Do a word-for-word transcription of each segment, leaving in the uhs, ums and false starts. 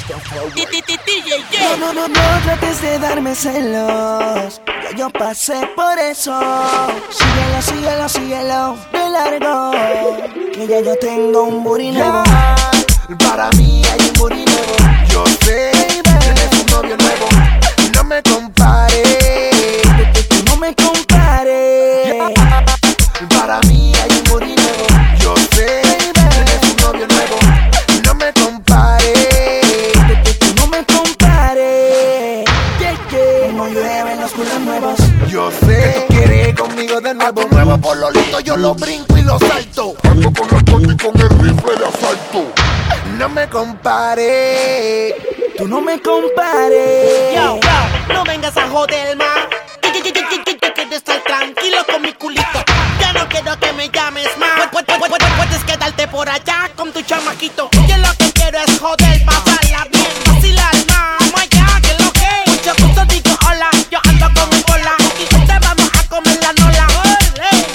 No, no, no, no trates de darme celos. Ya yo pasé por eso. Síguelo, síguelo, síguelo de largo. Que ya yo tengo un booty nuevo. Para mí hay un booty nuevo. Yo sé, tienes un novio nuevo. No me compares. Tú no me compares. Para mí hay un booty nuevo. Yo sé, tienes un novio nuevo. No me compares. Tú no me compares. Yeah, yeah. Como llueven los culos nuevos. Yo sé que tú quieres conmigo de nuevo. A tu nuevo por lo lindo yo lo brinco y lo salto. Ando con la corte y con el rifle de asalto. No me compares. Tú no me compares. Yo, yo, no vengas a joder más. Yo, yo, yo, yo, yo, yo quiero estar tranquilo con mi culito. Ya no quiero que me llames más. Pu- pu- pu- pu- Puedes quedarte por allá con tu chamaquito. Yo lo que quiero es joder, pasarla bien, vacilar más. Vamos allá, que lo que. Mucho gusto, digo hola. Yo ando con un bola y te vamos a comer la nola. Ole.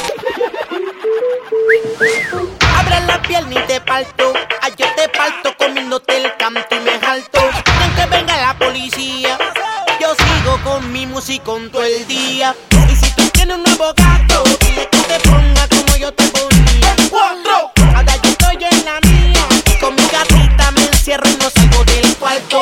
Abre la pierna y te parto. Ay, yo te parto comiéndote el canto y me jalto. Y aunque venga la policía, yo sigo con mi musicón todo el día. Y si tú tienes un nuevo gato, dile que te ponga como yo te ponía. Cuatro. Ahora yo estoy en la mía. Con mi gatita me encierro y no salgo del cuarto.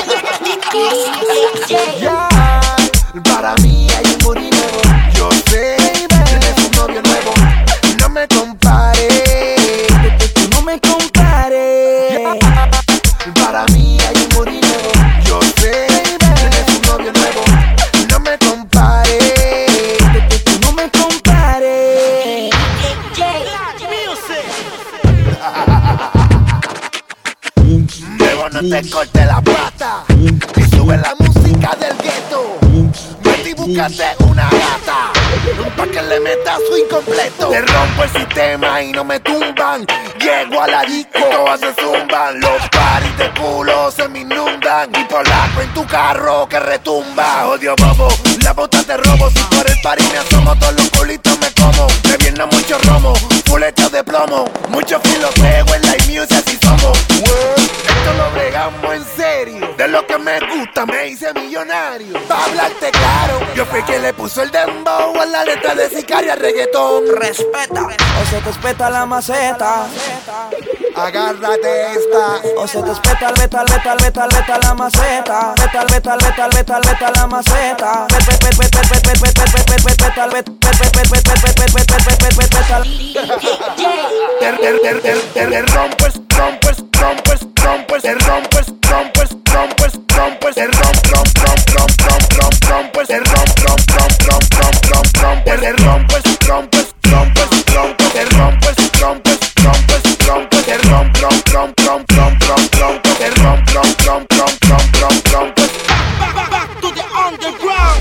Ya, para mí hay un booty nuevo. Yo sé, tienes un novio nuevo. No me compares. Tú no me compares. Para mí hay un booty nuevo. Yo sé, tienes un novio nuevo. No me compares. Tú no me compares. Luego no te corte la pata y sube la música del gueto. Vete y búscate una gata pa' que le metas su incompleto. Te rompo el sistema y no me tumban. Llego a la disco, todas se zumban. Los paris de culo se me inundan. Y polaco en tu carro que retumba. Odio bobo, la bota te robo. Si por el party me asomo, todos los culitos me como. Me viene mucho romo, fuletas de plomo. Mucho filoteo en la music, así somos. Esto lo bregamos en serio. De lo que me gusta me hice millonario. Pa' hablarte claro, yo fui quien le puso el dembow a la letra de Sicario al reggaetón. Respeta, o se te respeta la maceta. Agárrate esta. O se te respeta, beta, beta, beta, beta la maceta. Beta, beta, beta, beta, beta la maceta. Beta, beta, beta, beta, beta, beta, beta, beta, beta. Te, te, te, te, te, te rompes, rompes, rompes, rompes, te rompes, rompes, rompes, rompes, te romp, romp, romp, romp, romp, romp, rompes, te romp, romp, romp, romp, romp, romp, rompes, te rompes, rompes, rompes, rompes, te rompes, rompes, rompes, rompes, te romp, romp, romp, romp, romp, romp, rompes, te romp, romp, romp, romp, romp, romp, rompes. Back, back to the underground.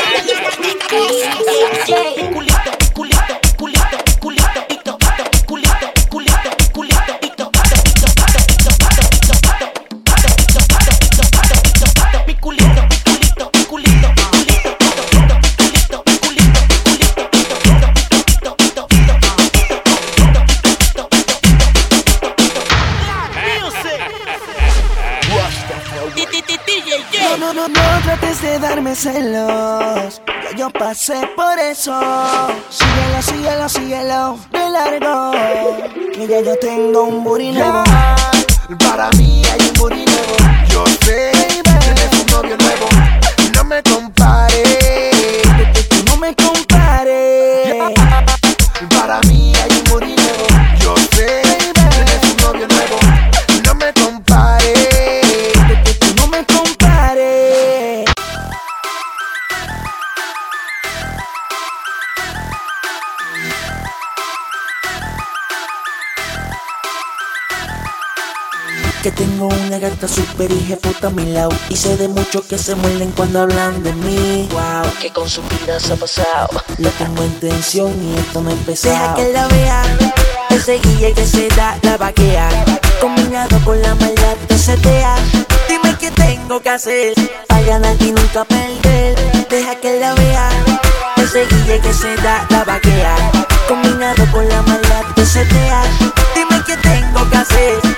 Culito, culito, culito, culito, pito, pito, culito, culito, culito, pito, pito, pito, pito, pito, pito, pito, pito, pito, pito, pito, pito, mi culito, mi culito, mi culito, mi culito, pito, pito, mi culito, mi culito, culito, pito, pito, pito, pito, pito, pito, pito, pito, pito, pito. No, no, no, no trates de darme celos. Ya yo pasé por eso. Síguelo, síguelo, síguelo de largo. Que ya yo tengo un booty nuevo. Para mí hay un booty nuevo. Yo sé, tienes un novio nuevo. No me compares. Tú no me compares. Para mí hay un booty nuevo. Yo sé, tienes un novio nuevo. No me compares. Tú no me compares. Que tengo una gata super hijeputa a mi lado. Y sé de muchos que se muelen cuando hablan de mí. Wow, que con su vida se ha pasado. Le tengo intención y esto no ha empezado. Deja que la vea, ese guille que se da la vaquea. Combinado con la maldad te setea. Dime qué tengo que hacer para ganar y nunca perder. Deja que la vea, ese guille que se da la vaquea. Combinado con la maldad te setea. Dime qué tengo que hacer para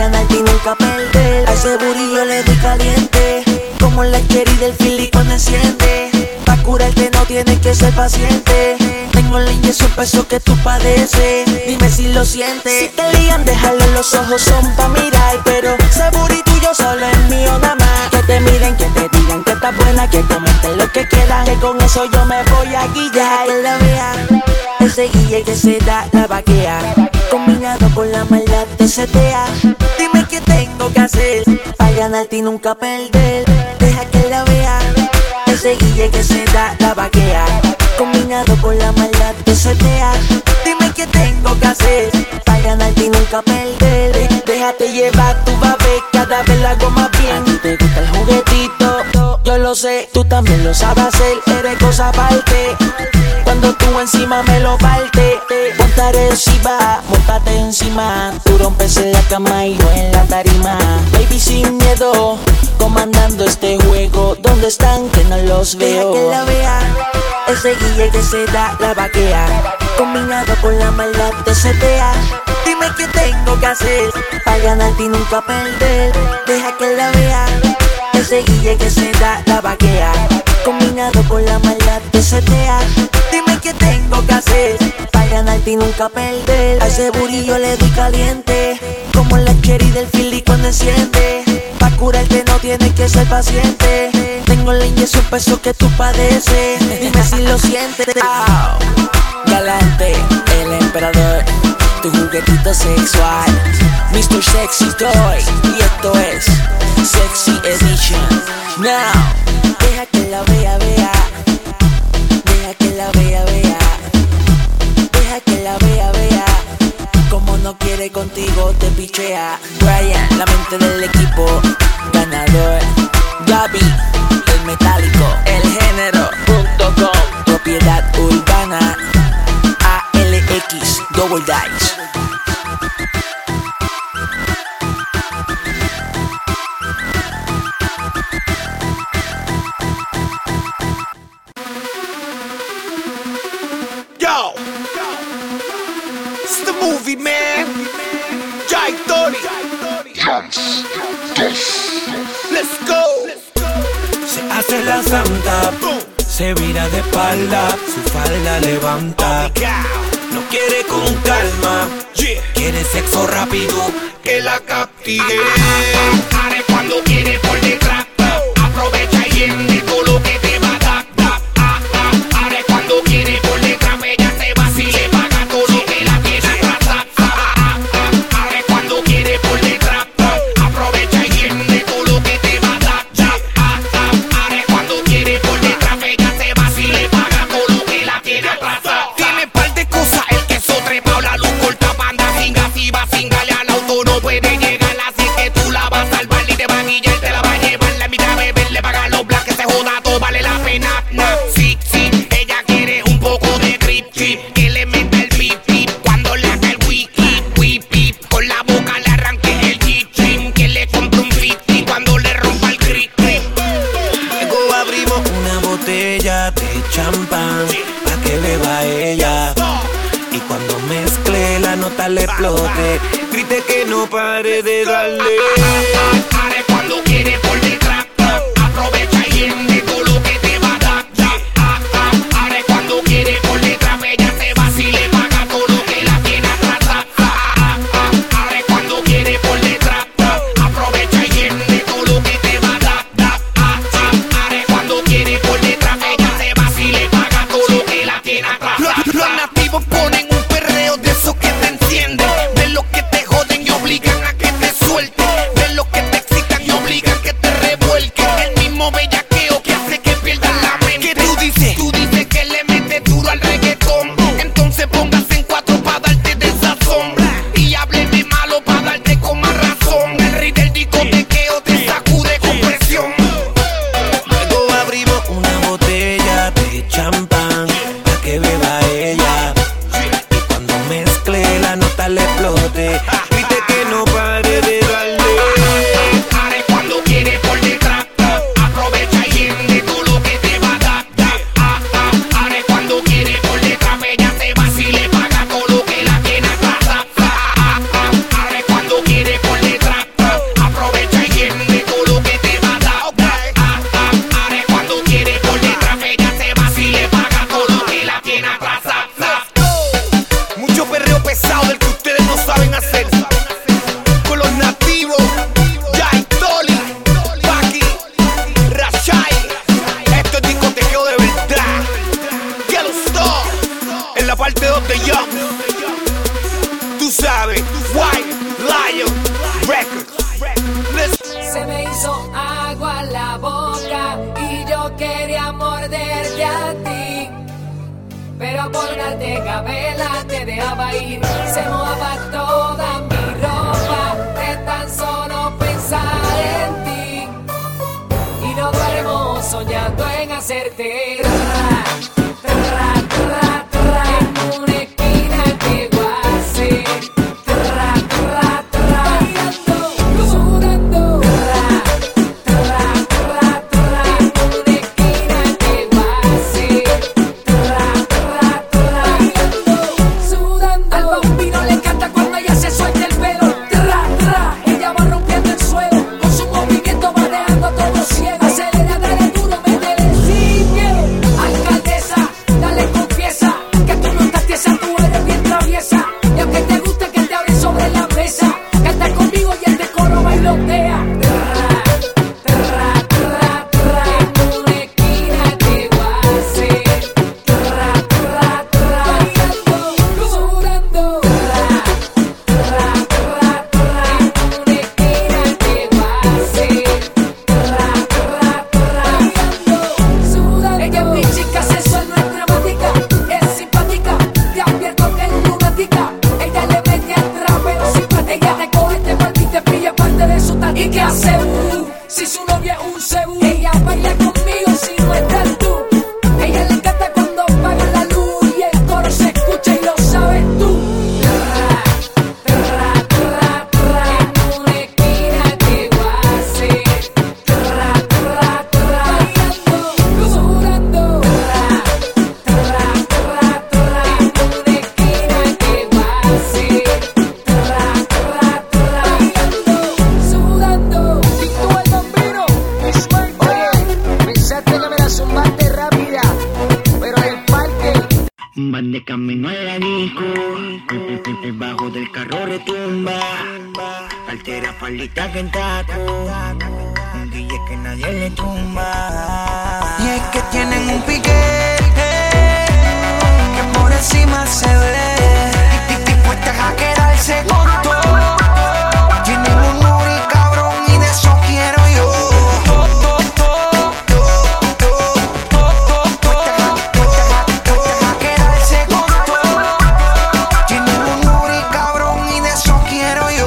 ganarte y nunca perder. A ese burillo le doy caliente, como la cherry del Philly cuando enciende. Pa' curarte no tienes que ser paciente. Tengo la inyección pa' eso que tú padeces. Dime si lo sientes. Si te ligan, déjalo, los ojos son pa' mirar. Pero ese booty tuyo solo es mío nada más. Que te miren, que te digan que estás buena, que comenten lo que quieran, que con eso yo me voy a guillar. Que la vea, ese guille que se da la vaquea, combinado con la maldad te setea. Dime qué tengo que hacer pa' ganarte y nunca perder. Deja que la vea, ese guille que se da la vaquea, combinado con la maldad te setea. Dime qué tengo que hacer pa' ganarte y nunca perder. Déjate llevar, tú vas a ver, cada vez la hago más bien. A ti te gusta el juguetito, yo lo sé, tú también lo sabes hacer. Eres cosa aparte, cuando tú encima me lo parte. Montaré encima, montate encima. Tú rompes en la cama y yo en la tarima. Baby sin miedo, comandando este juego. ¿Dónde están? Que no los veo. Deja que la vea, ese guille que se da la vaquea, combinado con la maldad te setea. Dime qué tengo que hacer pa' ganarte y nunca perder. Deja que la vea, ese guille que se da la vaquea, combinado con la maldad te setea. Dime qué tengo que hacer pa' ganarte y nunca perder. A ese burillo le doy caliente, como la cherry del Philly cuando enciende. Pa' curarte no tienes que ser paciente. Tengo la inyección pa' eso que tú padeces. Dime si lo sientes. Oh, galante, el emperador, tu juguetito sexual, mister Sexy Toy. Y esto es Sexy Edition. Now, deja que la vea, vea. Deja que la vea, vea. Deja que la vea, vea. Como no quiere contigo te pichea. Brian, la mente del equipo ganador. Gaby, el metálico, el género punto com. Propiedad urbana A L X Double Dice. Yo, it's the movie, man. Jai Tony. Let's go. Se hace la santa, se vira de espalda, su falda levanta. No quiere con calma, quiere sexo rápido, que la castigue. Haré cuando quiere por detrás, aprovecha y entiende todo lo que te va a dar. Haré cuando quiere por detrás, ella se va si le paga todo lo que la tiene atrás. Haré cuando quiere por detrás, aprovecha y entiende todo lo que te va a dar. Haré cuando quiere por detrás, ella se va si le paga todo lo que la tiene atrás. Tiene par de cosas, el queso trepado, la luz corta, banda singa, si va singale al auto no puede llegar, así que tú la vas a salvar y te va a guillar, te la va a llevar, la mitad a beber, le paga los blancos, que se joda, todo vale la pena. Nah, sí, sí, ella quiere un poco de grip, grip, que le meta el beep, beep, cuando le haga el wiki, wip, beep, con la boca le arranque el G-Trim, que le compre un fifty cuando le rompa el grip, grip. Luego abrimos una botella de champán, pa' que beba ella. Y cuando mezcle la nota le explote, grite que no pare de darle. Haré cuando quiere por detrás, aprovecha y entiende todo lo que te va a dar. Haré cuando quiere por detrás, ella se va si le paga todo lo que la tiene atrás. Haré cuando quiere por detrás, aprovecha y entiende todo lo que te va a dar. Haré cuando quiere por detrás, ella se va si le paga todo lo que la tiene atrás. Los, los nativos ponen un perreo de esos que te encienden, de los que te joden y obligan a que te suelten, de los que te pero por darte gabela te dejaba ir. Se mojaba toda mi ropa de tan solo pensar en ti. Y no duermo soñando en hacerte tra, tra, tra, tra, en una esquina que voy a hacer tra, tra, tra, bailando, sudando tra, tra, tra, tra, en una esquina que voy a hacer tra, tra, tra, bailando, sudando. Al bambino le encanta cuando ella se suelta el pelo tra, tra, ella va rompiendo el suelo con su movimiento, va dejando a todos ciegos. Acelera, dale duro, métele sin miedo. Alcaldesa, dale confiesa que tú no estás tiesa, tú eres bien traviesa. Y aunque te guste que te hable sobre la mesa, canta conmigo y este coro bailotea. Tra, tra, tra, tra, en una esquina te voy a hacer tra, tra, tra, bailando, sudando tra, tra, tra, tra, en una esquina te voy a hacer tra, tra, tra, bailando, sudando. Ella es mi chica sensual, no es dramática, es simpática, te advierto que es lunática. Ella le mete atrás pero simpática. Ella te coge, te parte y te pilla parte de su táctica. ¿Y qué hace? Uh, si su novia es un cebú, ella baila conmigo si no estás tú. Ella le encanta cuando apaga la luz y el coro se escucha y lo sabes tú. Tra, tra, tra, tra, en una esquina te voy a hacer tra, tra, tra, bailando, sudando tra, tra, tra, tra, en una esquina te voy a hacer tra, tra, tra, bailando, sudando. Y tú el bambino, es my boy. Pensaste que me la zumbaste rápida, pero en el parque Van de camino a la disco, debajo del carro retumba, altera palita que en taco, un D J que nadie le tumba. Y es que tienen un piquete que por encima se ve y dispuestas a quedarse con todo. Tienen un Nuri cabrón y de eso quiero yo. Dispuestas a quedarse con todo. Tienen un Nuri cabrón y de eso quiero yo.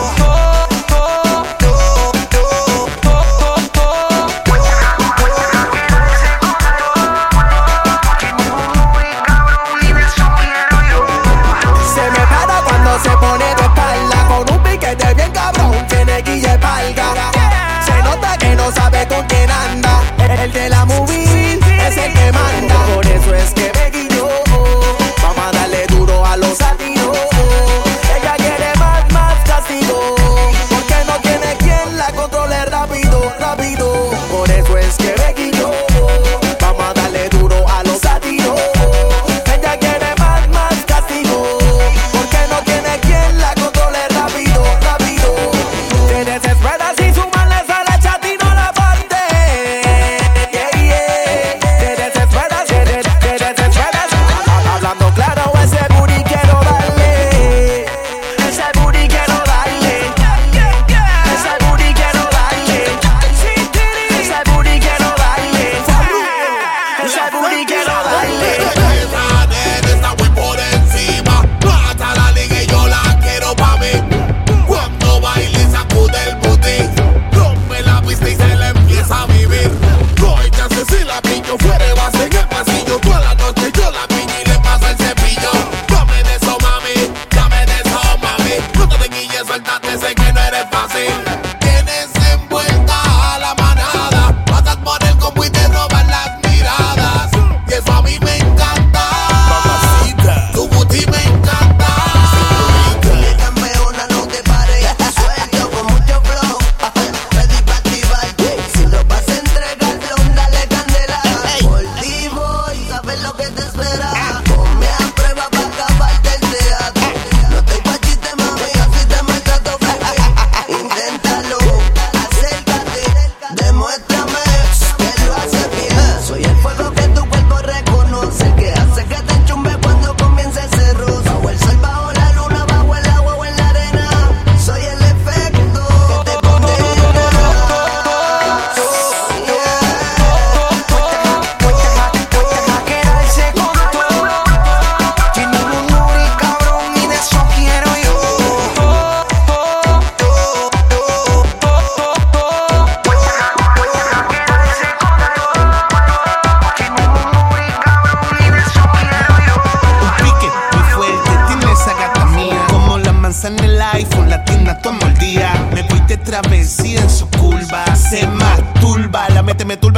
Se me para cuando se pone de espalda con un piquete bien cabrón, tiene guille palga. Se nota que no sabe con quién anda. El de la movie es el que manda. Por eso es que me guió. Vamos a darle duro a los latinos. Ella quiere más, más castigo, porque no tiene quien la controle rápido, rápido. Por eso es que me guió. Vamos a darle duro a los latinos. Ella quiere más, más castigo, porque no tiene quien la controle rápido, rápido. Te desesperas y su mal le sale chat y no la parte. Yeah, yeah. Te desesperas, te, te, te desesperas. Hablando claro, ese booty quiero darle. Ese booty quiero darle. Ese booty quiero darle. Ese booty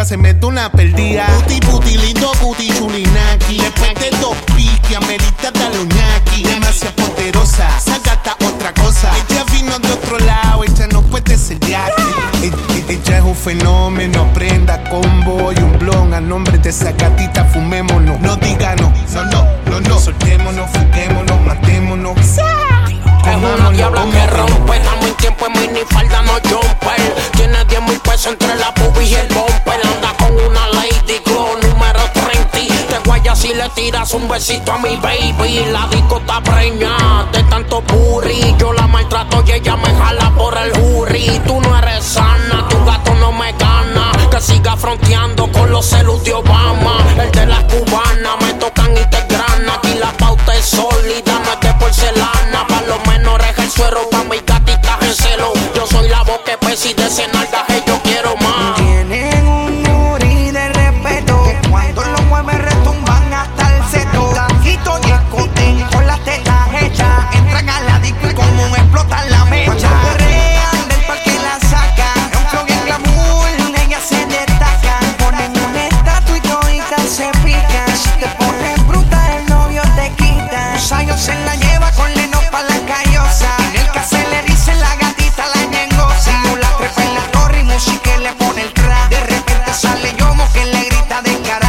jeva se mete una perdida. Puti, puti, lindo, puti, chulinaki. Después de dos piques, amerita daloñaki. Demasiado poderosa, esa gata otra cosa. Ella vino de otro lado, ella no puede ser yaki. Ella es un fenómeno, prenda, combo y un blon. A nombre de esa gatita, fumémonos. No diga no, no, no, no, no. Soltémonos, fuguémonos, matémonos. Es una diabla que rompe, estamos en tiempo en minifalda, no jumper. Tiene diez mil pesos entre la pubis y el bumper. Anda con una Lady Glow número treinta. Te guayas si le tiras un besito a mi baby. La disco está preñada de tanto puri. Yo la maltrato y ella me jala por el jury. Tú no eres sana, tu gato no me gana. Que siga fronteando con los celus de Obama. El de las cubanas me tocan y te grana. Aquí la pauta es sólida, no es de porcelana. Pa' los menores el suero, pa' mis gatitas en celo. Yo soy la voz que pesa y de ese nalgaje yo quiero más. Tienen un muri de respeto, que cuando lo mueven retumban hasta el seto. Gajito y escote, con las tetas hechas, entran a la disco y como explotan la mecha. Cuando perrean del parque la sacan, es un flow bien glamour, ellas se destacan. Ponen un estatua y toditas se pican. Si te pones bruta el novio te quita. Un sayo se la lleva con leno pa' la callosa. En el que se le dice la gatita la ñengosa. Si la trepa en la torre y música le pone el crack. De repente sale Yomo que le grita de cara.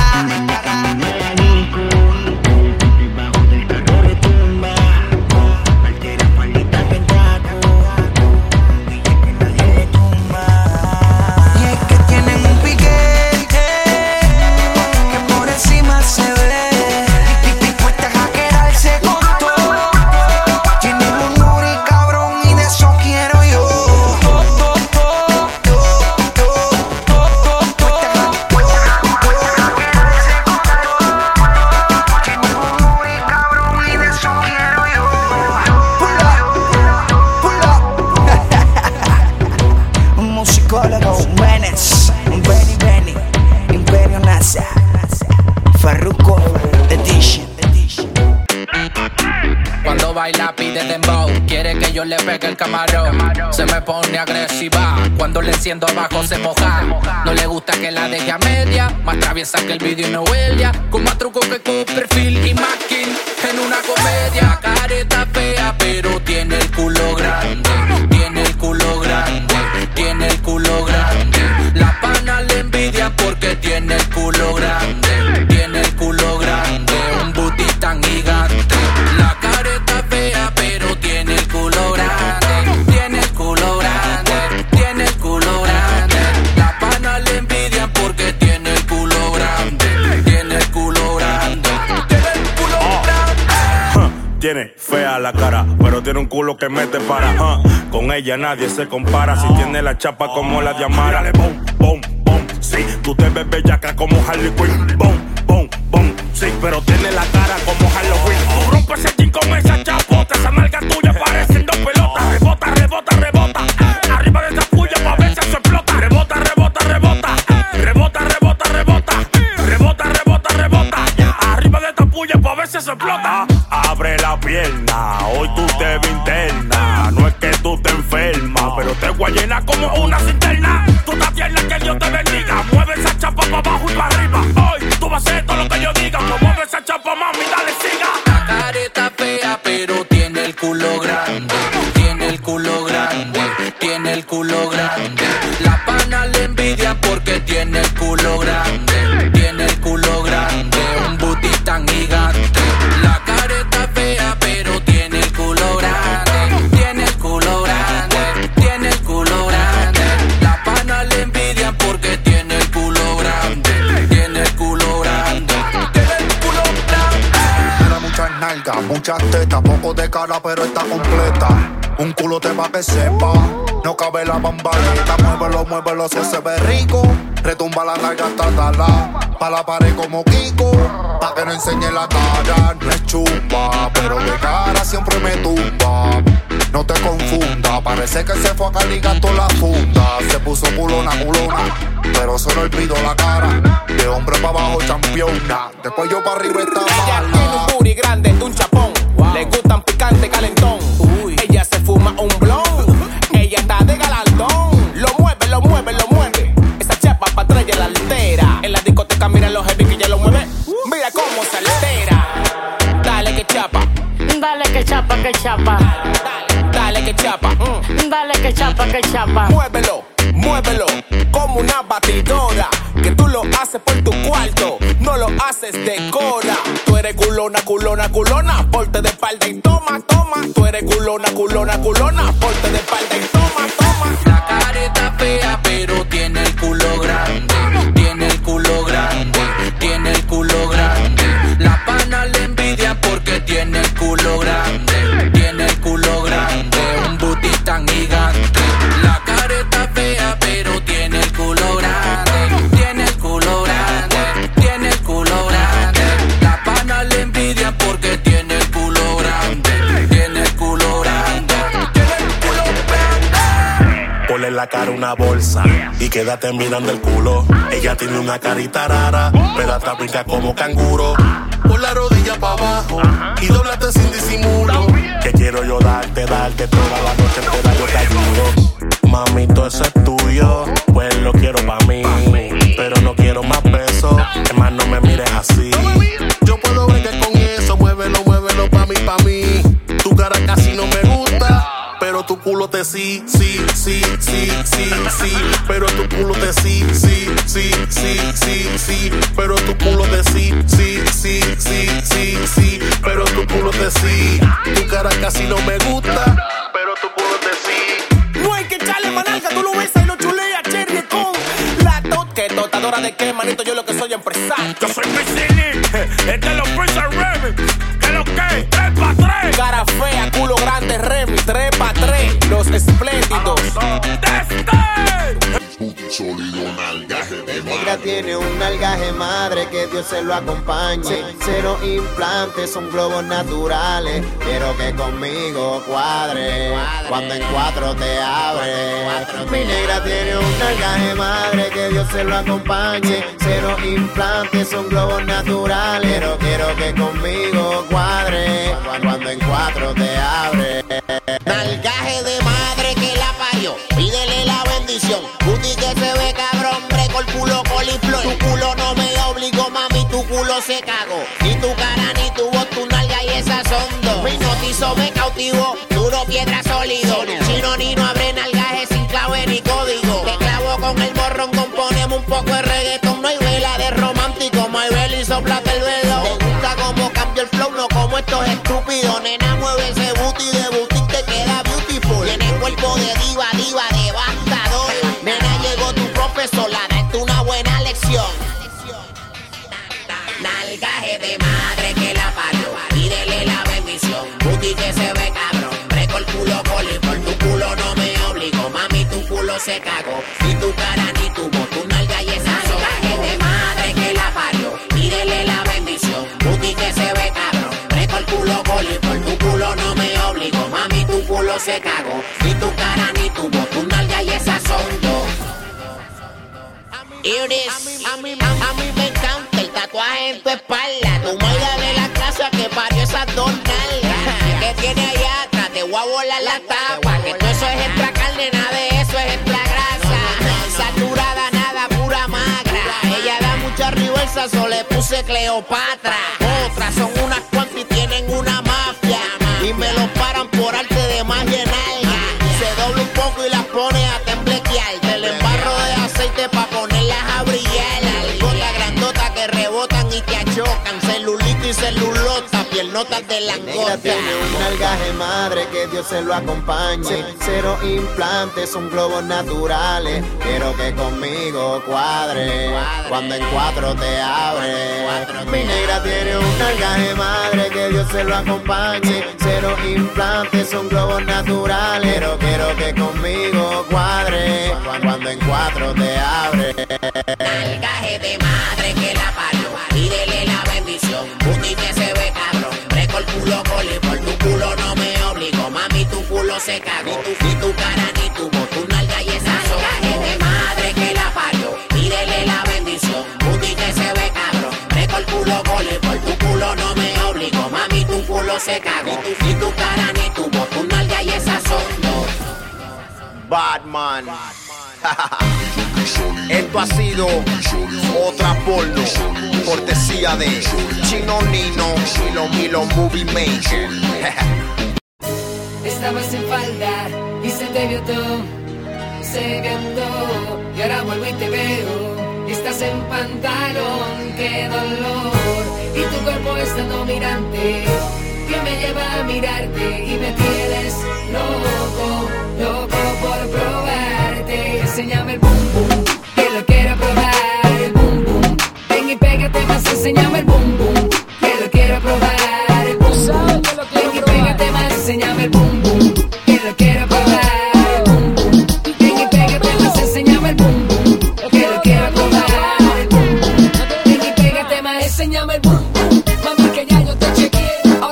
Y es que tienen un piquete que por encima se ve. Y dispuestas a quedarse con todo. Tienen un nuri cabrón y de eso quiero yo. Un musicólogo, un Menes, un Benny Benny, Imperio NASA, Farruko, Edition. Cuando baila pide dembow, quiere que yo le pegue el camarón. Se me pone agresiva, cuando le enciendo abajo se moja. No le gusta que la deje a media, más traviesa que el vídeo y no huella. Con más truco que Copperfield y Mackin en una comedia. Careta fea, pero tiene el culo grande. Tiene el culo grande, tiene el culo grande. La pana le envidia porque tiene el culo grande. Tiene el culo grande, un booty tan gigante. La careta fea, pero tiene el culo grande. Tiene el culo grande, tiene el culo grande. La pana le envidia porque tiene el culo grande. Tiene el culo grande, tiene el culo grande. Tiene fea la cara, pero tiene un culo que mete para. Uh, con ella nadie se compara. Si tiene la chapa como la de Amara. Dale, boom, boom, boom. Sí, tú te ves bellaca como Harley Quinn. Boom, boom, boom. Sí, pero tiene la cara como Halloween. Tú rompes ese chin con esa chapota. Esa nalga tuya parecen dos pelotas. Rebota, rebota, rebota. Arriba de esa puya pa' ver si eso explota. Rebota, rebota, rebota. Rebota, rebota, rebota. Rebota, rebota, rebota. Arriba de esta puya pa' ver si eso explota. Abre la pierna, hoy tú te ves interna. No es que tú te enfermas, pero te voy a llenar como una cisterna. Tú estás tierna, que Dios te bendiga. Mueve esa chapa para abajo y para arriba. Hoy tú vas a hacer todo lo que yo diga. Pues mueve esa chapa, mami, dale, siga. La careta fea, pero tiene el culo grande. Tiene el culo grande, tiene el culo grande. La pana le envidia porque tiene el culo grande. Tiene el culo grande, un booty tan gigante. La careta fea, pero tiene el culo grande. Tiene el culo grande, tiene el culo grande. La pana le envidia porque tiene el culo grande. Tiene el culo grande, tiene el culo grande. Tiene muchas nalgas, muchas tetas, poco de cara pero está completa. Un culo te va que sepa, no cabe la bambaleta. Muévelo, muévelo, si se ve rico. Retumba la nalga hasta la pa' la pared como Kiko. Pa' que no enseñe la cara, no es chumba, pero de cara siempre me tumba. No te confunda, parece que se fue a Cali y gastó la funda. Se puso culona, culona, pero se le olvidó la cara. De hombre pa' abajo championa, después yo pa' arriba esta Ella mala. tiene un booty grande, un chapón. Wow. Le gustan picante, calentón. Uy. Ella se fuma un blon. Ella está de galardón. Lo mueve, lo mueve, lo mueve. Esa chapa pa' atrás y la altera. que chapa. Dale, dale que chapa. Mm. Dale que chapa, que chapa. Muévelo, muévelo como una batidora. Que tú lo haces por tu cuarto, no lo haces de cora. Tú eres culona, culona, culona, porte de espalda y toma, toma. Tú eres culona, culona, culona, porte de espalda y toma, toma. La careta fea, pero tiene el culo grande. Tiene el culo grande, tiene el culo grande. La pana le envidia porque tiene el culo grande. Tiene el culo grande, un booty tan gigante. La careta fea, pero tiene el culo grande. Tiene el culo grande, tiene el culo grande. La pana le envidia porque tiene el culo grande. Tiene el culo grande, tiene el culo grande. Ponle en la cara una bolsa y quédate mirando el culo. Ella tiene una carita rara, pero hasta brinca como canguro. Por la rodilla para abajo y doblate sin disimulo. Que quiero yo darte, darte toda la noche entera, yo te ayudo. Mamito, eso es tuyo, pues lo quiero pa' mí. Pero no quiero más peso, es más no me mires así. Yo puedo bregar con eso, muévelo, muévelo pa' mí, pa' mí. Tu cara casi no me gusta, pero tu culo te sí, sí, sí, sí, sí, sí. Pero tu culo te sí, sí, sí, sí, sí, sí. Pero tu culo te sí, sí, sí, sí, sí, sí. Pero tu culo te sí. Tu cara casi no me gusta, pero tu culo te sí. No hay que echarle manalga, tú lo besas y lo chuleas, cherry con la tot. Que totadora de qué, manito, yo lo que soy empresario. Yo soy Missy, este es los Prison Remix. ¿Qué lo que? Tres pa' tres. Cara fea, culo grande, Remy, tres pa' tres. Los espléndidos. Sólido nalgaje de Mi negra tiene un nalgaje madre, que Dios se lo acompañe. Cero implantes, son globos naturales. Quiero que conmigo cuadre, cuando en cuatro te abre. Mi negra tiene un nalgaje madre, que Dios se lo acompañe. Cero implantes, son globos naturales. Pero quiero que conmigo cuadre, cuando en cuatro te abre. Nalgaje de madre que la parió, pídele la bendición. Booty que se ve cabrón, breco el culo coliflor. Tu culo no me obligó, mami, tu culo se cagó. Ni tu cara, ni tu voz, tu nalga y esas son dos. Mi notizo me cautivó, duro piedra sólido. Chino ni no abre nalgaje sin clave ni código. Te clavo con el morrón, componemos un poco de reggaetón. No hay vela de romántico, my belly soplate el velo. Te gusta como cambio el flow, no como estos estúpidos. Nena, mueve ese booty, de booty te queda beautiful. Tiene cuerpo de diva, diva, devastador. Nena, llegó tu profesor, a darte una buena lección. Nalgaje de madre que la parió, pídele la bendición. Booty que se ve cabrón, breco el culo coli, por tu culo no me obligó. Mami, tu culo se cagó, ni tu cara ni tu voz, tu nalga y esa son. Nalgaje de madre que la parió, pídele la bendición. Booty que se ve cabrón, breco el culo coli, por tu culo no me obligó. Mami, tu culo se cagó, ni tu cara ni tu voz, tu nalga y esas son dos. Iris, a mí, a, a mí me encanta el tatuaje en tu espalda. Tu madre de la casa que parió esas dos nalgas. Que tiene allá atrás, te voy a volar la tapa. Que todo eso es extra carne, nada de eso es extra grasa. Saturada, nada, pura magra. Ella da mucha reversa, solo le puse Cleopatra. Otras son unas cuantas y tienen una mafia. Y me los paran por arte de magia en alga. Se dobla un poco y las pone a temblequear. Te le embarro de aceite pa' ponerlas a brillar. Gotas grandotas que rebotan y te achocan. Celulito y celulota, piernotas de Mi negra langota. tiene un nalgaje madre, que Dios se lo acompañe. Cero implantes, son globos naturales. Quiero que conmigo cuadre, cuando en cuatro te abre. Mi negra tiene un nalgaje madre, que Dios se lo acompañe. Cero implantes, son globos naturales. Pero quiero que conmigo cuadre, cuando en cuatro te abre. Nalgaje de madre que la parió, pídele la bendición. Booty que se ve cabrón, breco el culo coli, por tu culo no me obligó. Mami, tu culo se cagó, ni tu cara ni tu voz, tu nalga y esa son. Nalgaje de madre que la parió, pídele la bendición. Booty que se ve cabrón, breco el culo coli, por tu culo no me obligó. Mami, tu culo se cagó, ni tu cara ni tu voz, tu nalga y esas son dos. Batman. Esto ha sido otra porno, cortesía de Chino Nino y los Milo Movie Maker. estabas en falda y se te vio todo, se vio todo. Y ahora vuelvo y te veo, estás en pantalón, qué dolor. Y tu cuerpo es tan dominante que me lleva a mirarte y me tienes loco, loco por probarte. Enséñame el boom boom, que lo quiero probar, el boom boom. Ven y pégate más, enséñame el boom boom, que lo quiero probar, el boom boom. Ven y pégate más, enséñame el boom boom, que lo quiero probar, el boom boom. Ven y pégate más, enséñame el boom boom, que lo quiero probar, el boom boom. Ven y pégate más, enséñame el boom boom. Mami, que ya yo te chequeé.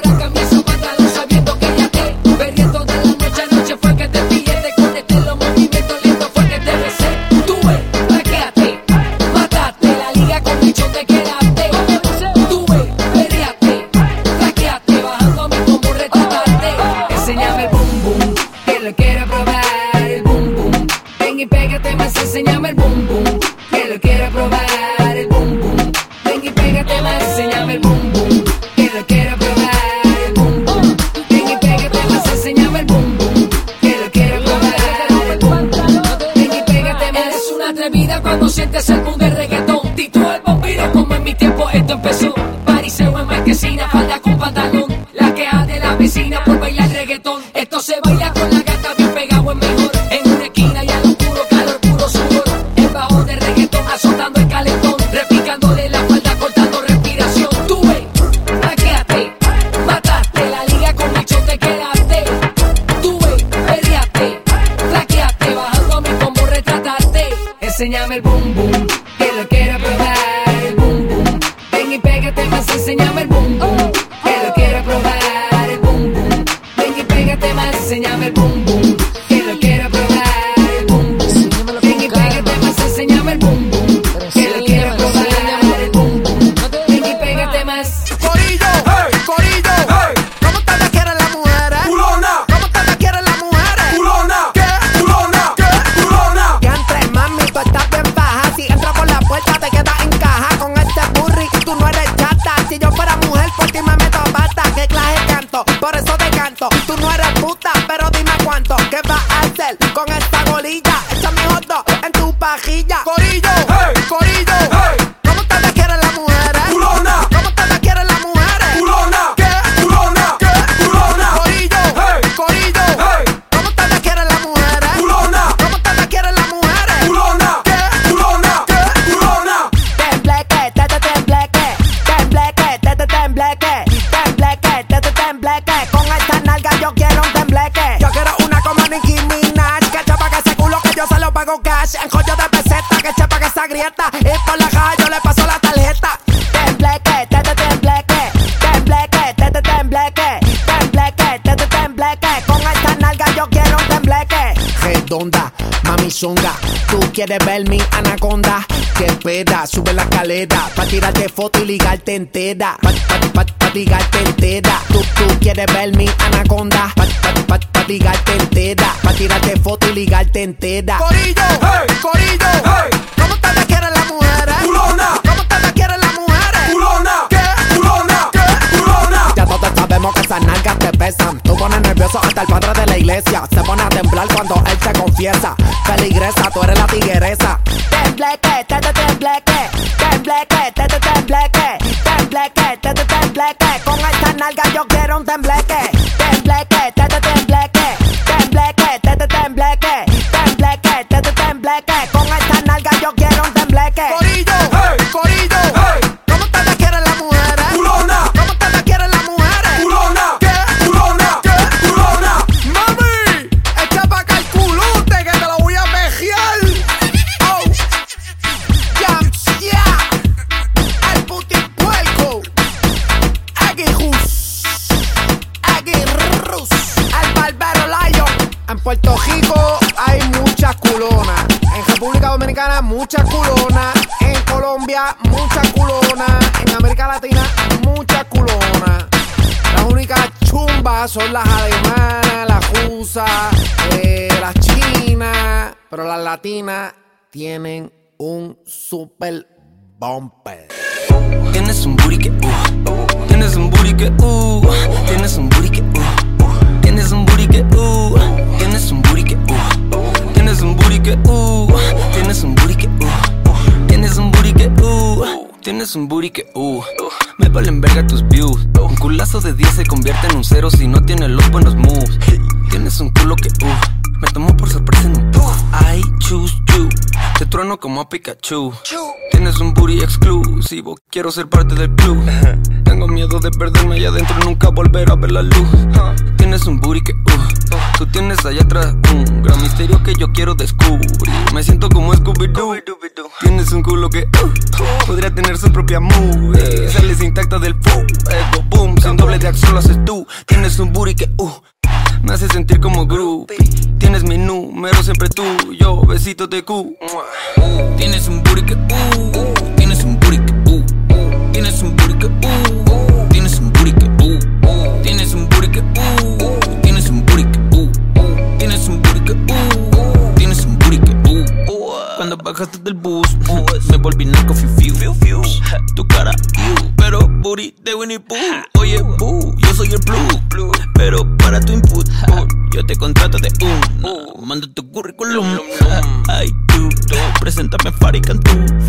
Enséñame el boom boom, que lo quiero probar, el boom boom. Ven y pégate más, enséñame el boom boom, que lo quiero probar, el boom boom. Ven y pégate más, enséñame el boom boom, que lo quiero probar, el boom boom. Ven y pégate más. Eres una atrevida cuando sientes el boom del reggaetón. Tito el bombero, como en mi tiempo esto empezó. Pariseo en marquesina, falda con pantalón. La queja de la vecina por bailar reggaetón. Esto se baila con la gata bien pegado en mejor. En una esquina y a lo puro calor, puro sudor. El bajo de reggaetón azotando el calentón. Repicándole la falda, cortando respiración. Tú ves, hackeate, mataste. La liga con mi chote quedaste. Tú ves, perreaste, flaqueaste. Bajando a mí como retratarte. Enséñame el boom boom, que lo quiero probar, el boom boom. Ven y pégate más, enséñame el boom boom, que lo quiero probar, el boom boom. Ven y pégate más, enséñame el boom boom, que lo quiero probar, el boom boom. Ven y pégate más, enséñame el boom boom, que lo quiero probar, el boom boom. Ven y pégate más. Corillo, hey, corillo, hey. ¿Cómo ustedes quieren las mujeres? Culona. ¿Cómo ustedes quieren las mujeres? Culona. ¿Qué? Culona. ¿Qué? Culona. Que entre mami, tú estás bien baja. Si entras por la puerta te quedas en caja con este burri y tú no eres chata. Si yo fuera mujer por ti me meto pata. ¿Qué clase canto? Por eso te canto. Tú no eres puta, pero dime cuánto. ¿Qué vas a hacer con esta golilla? Échame hot dog en tu pajilla. Corillo, Hey. corillo, Hey. ¿cómo ustedes quieren las mujeres? Culona. ¿Cómo ustedes quieren las mujeres? Culona. ¿Qué? Culona. ¿Qué? Culona. Corillo, Hey. corillo, Hey. ¿cómo ustedes quieren las mujeres? Culona. ¿Cómo ustedes quieren las mujeres? Culona. ¿Qué? Culona. ¿Qué? Culona. Tembleque, te te tembleque, tembleque, te te tembleque, tembleque, te te tembleque. Con esta nalga yo quiero un tembleque. Yo quiero una como Nicki Minaj, que chepa que ese culo que yo se lo pago cash. En joyo de peseta, que chepa que esa grieta. Y por la caja yo le paso la tarjeta. Tembleque, te te tembleque, tembleque, te te tembleque, tembleque, te te tembleque. Con esta nalga yo quiero un tembleque. Redonda, mami zonga, tú quieres ver mi anaconda. Que espera, sube la escalera, pa' tirarte foto y ligarte entera. Pa, pa, pa, pa ligarte entera. Tú, tú quieres ver mi anaconda. Pa, pa, pa, pa ligarte entera. Pa' tirarte foto y ligarte entera. Corillo, Hey. corillo, Hey. ¿cómo ustedes quieren las mujeres? Culona. ¿Cómo ustedes quieren las mujeres? Culona. ¿Qué? Culona. ¿Qué? Culona. Ya todos sabemos que esas nalgas te pesan. Tú pones nervioso hasta el padre de la iglesia. Se pone a temblar cuando él te confiesa. Peligresa, tú eres la tigueresa. Tembleque, te te tembleque, tembleque, te te tembleque, tembleque, te te tembleque. Con esta nalga yo quiero un tembleque. Tembleque, te te tembleque, tembleque, te te tembleque, tembleque, te te tembleque. Con esta nalga yo quiero un tembleque. Corillo, Hey. corillo, Hey. ¿cómo ustedes quieren las mujeres? Culona. ¿Cómo ustedes quieren las mujeres? Culona. ¿Qué? Culona. ¿Qué? Culona. ¡Mami! ¡Echa pa' acá el culote que te lo voy a mejiar! ¡Oh! ¡Ya! ¡Ya! ¡El putipuerco! ¡Aguirrus! ¡Aguirrus! ¡El barbero Lion! En Puerto Rico hay muchas culonas. En República Dominicana muchas culonas. En Colombia muchas culonas. En América Latina muchas culonas. Las únicas chumbas son las alemanas, las rusas, eh, las chinas. Pero las latinas tienen un super bumper. Tienes un booty que uh, tienes un booty que uh, tienes un booty que uh, tienes Tienes un booty que uh, tienes un booty que uh, tienes un booty que uh, tienes un booty que uh, tienes un booty que uh, tienes un booty que uh, me valen verga tus views. Un culazo de diez se convierte en un cero si no tiene los buenos moves. Tienes un culo que uh, me tomó por sorpresa en un puff. I choose you, te trueno como a Pikachu. Tienes un booty exclusivo, quiero ser parte del club. Tengo miedo de perderme allá adentro y nunca volver a ver la luz. Tienes un booty que uh, tú tienes allá atrás un gran misterio que yo quiero descubrir. Me siento como Scooby-Doo. Tienes un culo que uh, podría tener su propia movie. Sales intacta del fuego, boom, sin doble de acción lo haces tú. Tienes un booty que uh, me hace sentir como groupie. Tienes mi número siempre tú, yo besito de Q. Tienes un booty que uh, tienes un booty que uh, tienes un booty que uh, tienes un booty que uh, tienes un booty que uh, tienes un booty que uh, tienes un booty que uh, tienes un booty que uh. Cuando bajaste del bus, me volví narco fiu fiu. Tu cara, you, pero booty de Winnie Pooh. Oye, boo, yo soy el blue, pero para tu input, yo te contrato de un. Mando tu currículum. Ay, tú, preséntame Faricantú.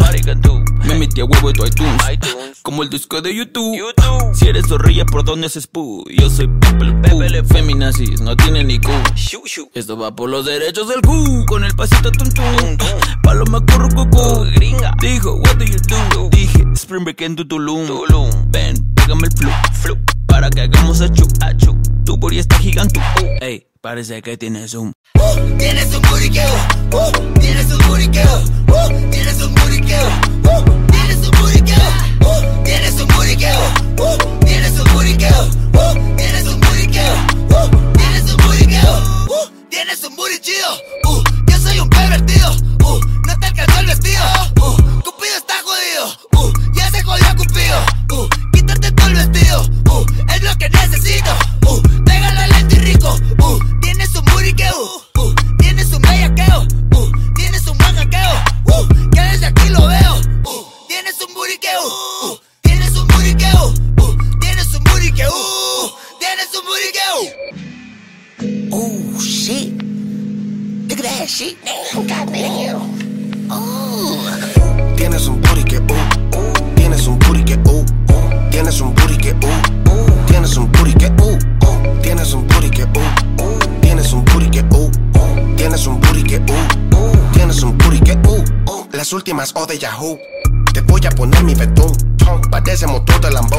Me metí a huevo de tu iTunes, como el disco de YouTube. Si eres zorrilla, ¿por dónde es Spoo? Yo soy Pepe Pepe. Feminazis, no tiene ni Q. Esto va por los derechos del Q. Con el pasito tum tum. Paloma curru cucú. Dijo, what do you do? Dije, Spring Break en tu Tulum. Ven, pégame el flu, flu, para que hagamos achu, achu. Tu booty está gigante, uh, ey, parece que tienes un uh, tienes un buriqueo, uh, tienes un buriqueo, uh, tienes un buriqueo, uh, tienes un buriqueo, uh, tienes un buriqueo, uh, tienes un buriqueo, uh, tienes un buriqueo, uh, tienes un buriqueo, uh, tienes un buri chido, uh, yo soy un pervertido, uh, no te alcanzó el vestido, uh, Cupido está jodido, uh, ya se jodió Cupido, uh, quítate todo el vestido, uh, es lo que necesito, uh, pégalo al lento y rico, uh, tienes un buriqueo, uh, tienes un bellaqueo, uh, tienes un buen hackeo, uh, que desde aquí lo veo, uh, tienes un buriqueo, uh, tienes un buriqueo, uh, tienes un buriqueo, uh, tienes un buriqueo. Oh shit, look at that shit, man, goddamn. Oh. Tienes un booty que uh, uh, tienes un booty que uh, uh, tienes un booty que uh, uh, tienes un booty que uh, uh, tienes un booty que uh, uh, tienes un booty que uh, uh, tienes un booty que uh, uh, tienes un booty que uh, uh, las últimas O de Yahoo. Te voy a poner mi betún, parece motor de Lambo.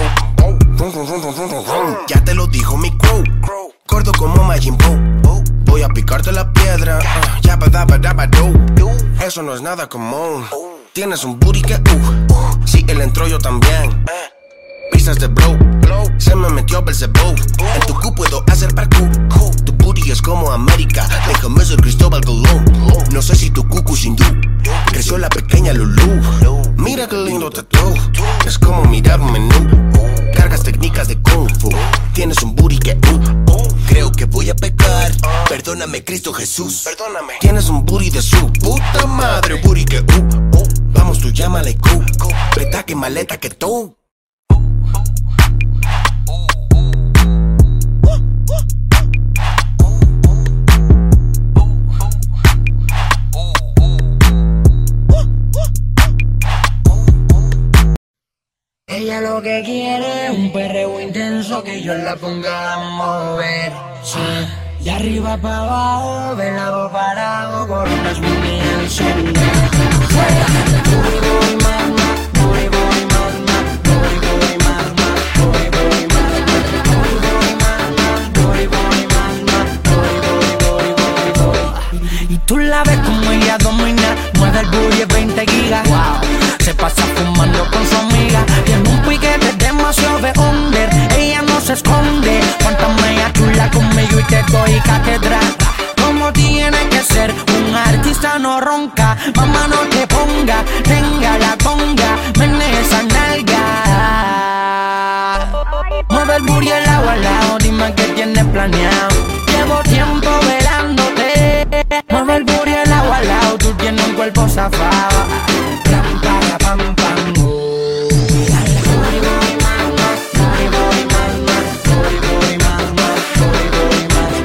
Ya te lo dijo mi crew, gordo como Majin Buu. Voy a picarte la piedra, uh, ya ba da ba da ba do. Eso no es nada común. Tienes un booty que uh, si él entró yo también. Pistas de blow, se me metió Belzebú. En tu Q puedo hacer parkour. Tu booty es como América, déjame ser Cristóbal Colón. No sé si tu cucu sin hindú, creció la pequeña Lulú. Mira qué lindo tatu, es como mirar un menú. Cargas técnicas de Kung Fu, tienes un booty que uh, creo que voy a pecar, perdóname Cristo Jesús. Perdóname. Tienes un booty de su puta madre, booty que uh, uh. Vamos tú llámale Q, peta que maleta que tú. Ella lo que quiere es un perreo intenso que yo la ponga a mover. Sí, de arriba para abajo, de lado para lado, con unas muy encendidas. ¡Fuera! Booty, booty, más, más, booty, booty, más, más, booty, booty, más, más, booty, booty, más, más, booty, booty, más, más, booty, booty, más, más, booty, booty, booty, booty, booty. Y tú la ves como ella domina, mueve el booty de veinte gigas. Wow. Se pasa fumando con su amiga, tiene un piquete demasiado de under. Ella no se esconde, cuéntame ella chula conmigo y te doy cátedra. Como tiene que ser, un artista no ronca. Mamá no te ponga, tenga la conga, menea esa nalga. Mueve el booty el lado al lado, dime qué tienes planeado. Llevo tiempo velándote. Mueve el booty el lado al lado, tú tienes un cuerpo zafado. Pam, pam, oh. Booty, booty, más, más, booty, booty, más, más, booty, booty, más, más, booty, booty, más,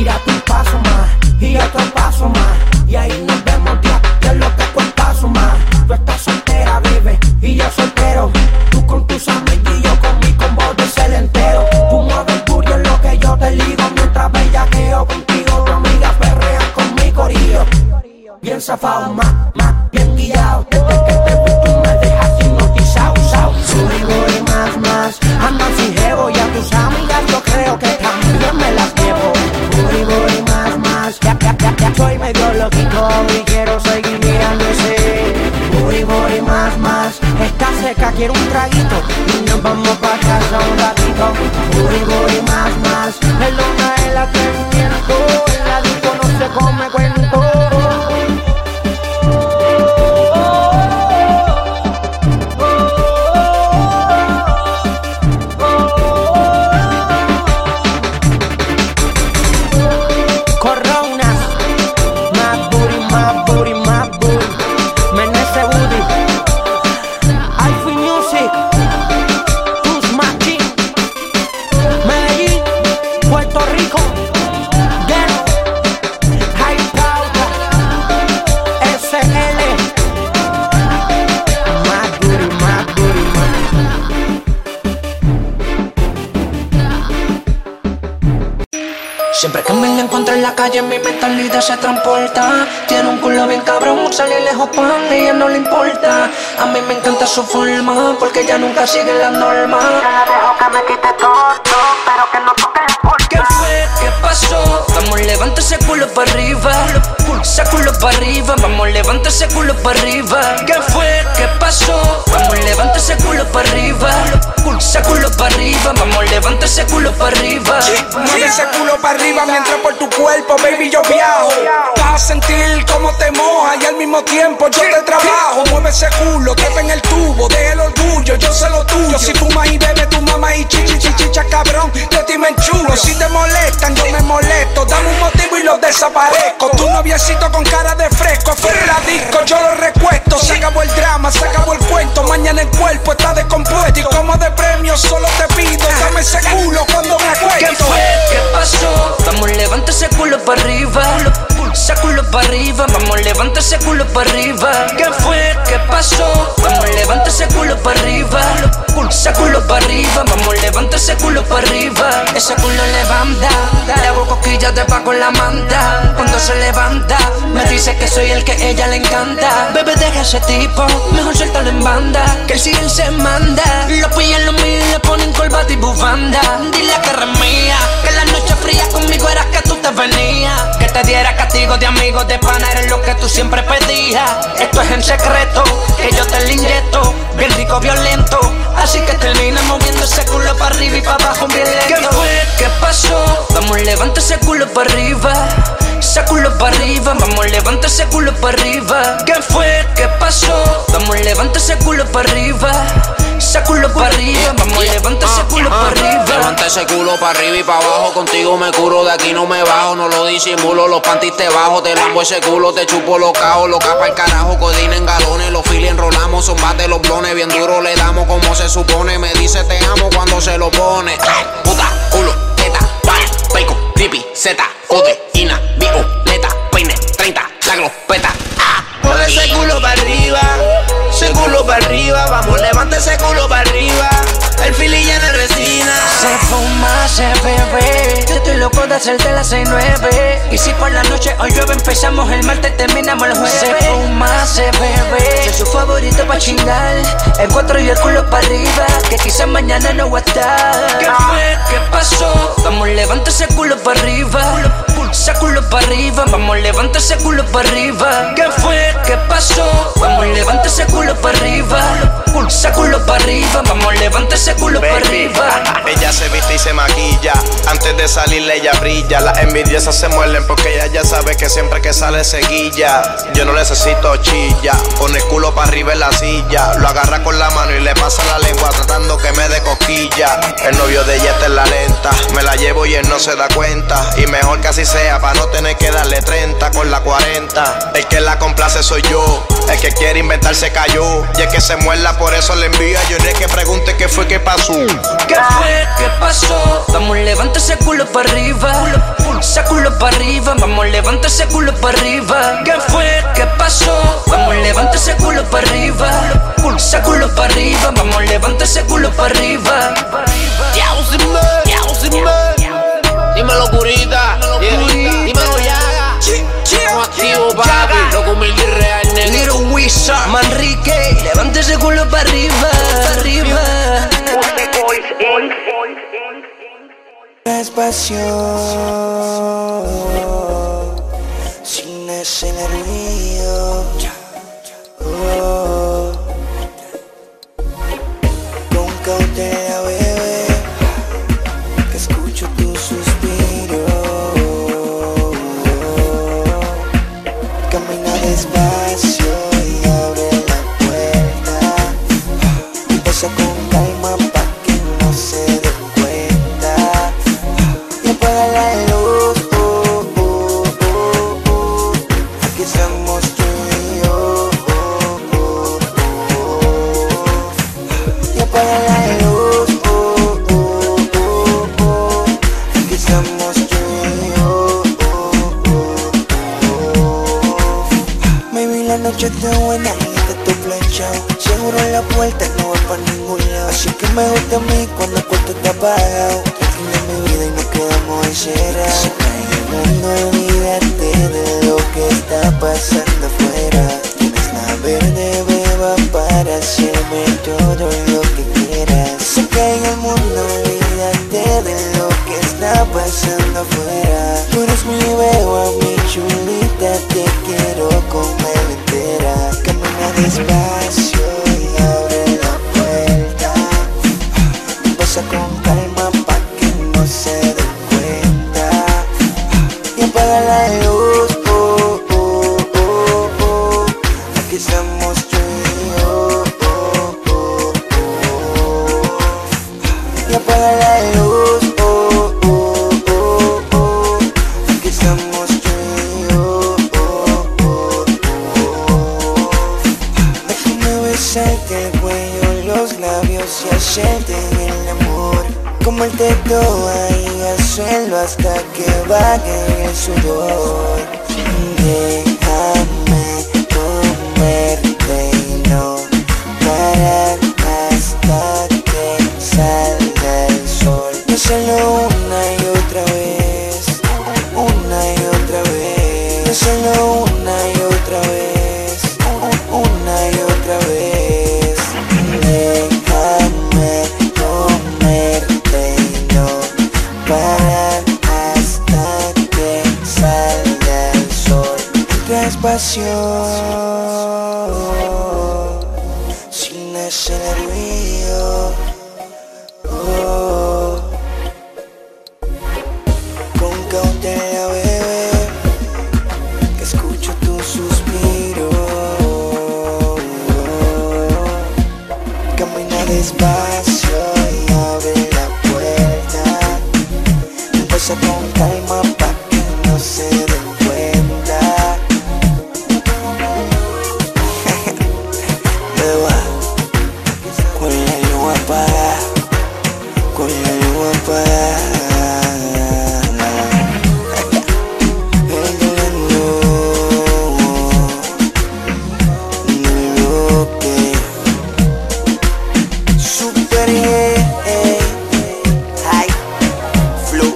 tírate un paso más y otro paso más, y ahí nos vemos Dios, que es lo que tú paso más. Tú estás soltera, vive, y yo soltero. Tú con tus amigos y yo con mi combo de ser entero. Tú mueves booty en lo que yo te ligo, mientras bellaqueo contigo, tu amiga perrea con mi corillo. Bien zafado, más, más, bien guiado. Desde que te vi tú me dejas hipnotizado, sao. Booty, booty, más, más, andan sin jevo, y a tus amigas yo creo que también me las llevo. Booty, booty, más, más, ya, ya, ya, ya. Soy medio loquito y quiero seguir mirando ese. Booty, booty, más, más, está seca, quiero un traguito y nos vamos pa' casa un ratito. Booty, booty, más, más, es luna el atrevimiento, en la disco no se come cuento. Siempre que me la encuentro en la calle mi mentalidad se transporta. Tiene un culo bien cabrón, sale lejos pa' a ella no le importa. A mí me encanta su forma, porque ella nunca sigue la norma. Yo la dejo que me quite todo, pero que no toque el porta. ¿Qué fue? ¿Qué pasó? Vamos, levanta ese culo para arriba. Ese culo para arriba, vamos, levanta ese culo para arriba. ¿Qué fue? ¿Qué pasó? Vamos, levanta ese culo para arriba. Ese culo para arriba, vamos, levanta ese culo para arriba. Mueve ese culo para arriba mientras por tu cuerpo, baby, yo viajo. Vas a sentir cómo te moja y al mismo tiempo yo te trabajo. Mueve ese culo, trepa en el tubo, deja el orgullo, yo sé lo tuyo. Si fumas y bebes tu mamá y chichi, chichicha, cabrón, de ti me enchulo. Si te molestan, yo me molesto, dame un motivo y los desaparezco. Tu noviecito con cara de fresco, afuera la disco, yo lo recuesto. Se acabó el drama, se acabó el cuento, mañana el cuerpo está descompuesto. Y como de premio solo te pido, dame ese culo cuando me acuesto. ¿Qué fue? ¿Qué pasó? Vamos, levanta ese culo para arriba. Ese culo para arriba, vamos, levanta ese culo para arriba. ¿Qué fue? ¿Qué pasó? Vamos, levanta ese culo para arriba. Ese culo para arriba, vamos, levanta ese culo para arriba. Ese culo levanta, le hago cosquillas de pa' con la manta. Cuando se levanta, me dice que soy el que a ella le encanta. Bebé, deja ese tipo, mejor suéltalo en banda, que si él se manda, lo pillan los míos y le ponen corbata y bufanda. Dile que eres mía, que la noche fría conmigo era que tú te venías. Que te diera castigo de amigos de pana, eres lo que tú siempre pedías. Esto es en secreto, que yo te lo inyecto, bien rico, violento. Así que termina moviendo ese culo para arriba y para abajo bien lento. ¿Qué fue? ¿Qué pasó? Vamos, levanta ese culo para arriba. Ese culo para arriba, vamos, levanta ese culo para arriba. ¿Qué fue? ¿Qué pasó? Vamos, levanta ese culo para arriba. Ese culo para arriba, vamos, levanta ese culo para arriba. Levanta ese culo para arriba y para abajo, contigo me curo, de aquí no me bajo, no lo disimulo, los panties te bajo, te lambo ese culo, te chupo los cajos, los capa el carajo, codina en galones, los filis enrolamos, son bate los blones, bien duro le damos como se supone, me dice te amo cuando se lo pone. Puta, culo, teta, pan, bacon, creepy, zeta, codeína, violeta, peine, treinta, la glopeta. Mueve ese culo para arriba, ese culo para arriba, vamos, levanta ese culo para arriba, el fili llena de resina. Se fuma, se bebe, yo estoy loco de hacerte las seis nueve. Y si por la noche hoy llueve, empezamos el martes, terminamos el jueves. Se fuma, se bebe, soy su favorito pa' chingar, el cuatro y el culo para arriba, que quizás mañana no voy a estar. ¿Qué fue? ¿Qué pasó? Vamos, levanta ese culo para arriba. Ese culo para arriba, vamos, levanta ese culo para arriba. ¿Qué fue? ¿Qué pasó? Vamos, levanta ese culo para arriba. Ese culo para arriba, vamos, levanta ese culo para arriba. Ella se viste y se maquilla, antes de salir ella brilla. Las envidiosas se muerden porque ella ya sabe que siempre que sale se guilla. Yo no necesito chilla, pone el culo para arriba en la silla, lo agarra con la mano y le pasa la lengua tratando que me dé cosquilla. El novio de ella está en la lenta, me la llevo y él no se da cuenta, y mejor que así sea para no tener que darle treinta con la cuarenta. El que la complace soy yo, el que quiere inventar se cayó, y el que se muerda por eso le envía. Yo no es que pregunte qué fue que pasó. ¿Qué fue? ¿Qué pasó? Vamos, levanta ese culo para arriba. Ese culo culo para arriba, vamos, levanta ese culo para arriba. ¿Qué fue? ¿Qué pasó? Vamos, levanta ese culo para arriba. Ese culo para arriba, vamos, levanta ese culo para arriba. Yao sin me, yao sin me. Dímelo curita, dímelo Yaga. No activo papi, loco humilde y real, nene. Little Wizard, Manrique, levanta ese culo para arriba, para arriba. Despacio, sin ese nervio. Oh. Con cautela, bebé, que escucho tu suspiro. Camina despacio y abre la puerta. Empieza con calma pa' que no se dé cuenta. Y apaga la luz, oh, oh, oh, oh. Aquí estamos tú y yo, oh, oh, oh. Y apaga la luz, oh, oh, oh, oh. Aquí estamos tú y yo, oh, oh, oh. Maybe la noche está buena y está tu planchado. Seguro la puerta no va pa' ningún lado. Así que me gusta a mí cuando el cuarto está apagado. Tranquila mi vida y nos quedamos encerrados. Se cae el mundo, olvídate de lo que está pasando afuera. Tienes la verde beba para hacerme todo lo que quieras. Se cae el mundo, olvídate de lo que está pasando afuera. Tú eres mi beba, mi chulita, te quiero comer entera. Camina despacio y abre la puerta. Pasa con calma pa' que no se den cuenta. Y apaga la luz, oh, oh, oh, oh. Aquí estamos tú y yo, oh, oh, oh. Y apaga la luz, oh, oh, oh, oh. Aquí estamos tú y yo, oh, oh, oh. Déjame besarte el cuello, los labios y hacerte el amor. Como el teto ahí al suelo hasta que baje el sudor. Déjame comerte y no parar hasta que salga el sol. No solo una y otra vez, una y otra vez. No solo una y otra vez, una y otra vez. Déjame comerte y no parar hasta que salga el sol. Despacio, sin ese nervio. Oh. Con cautela, bebé, que escucho tu suspiro. Camina despacio y abre la puerta. Empieza con calma pa' que no se den cuenta. Beba, con la luz apagada, con la luz apagada. Super hey, high flow,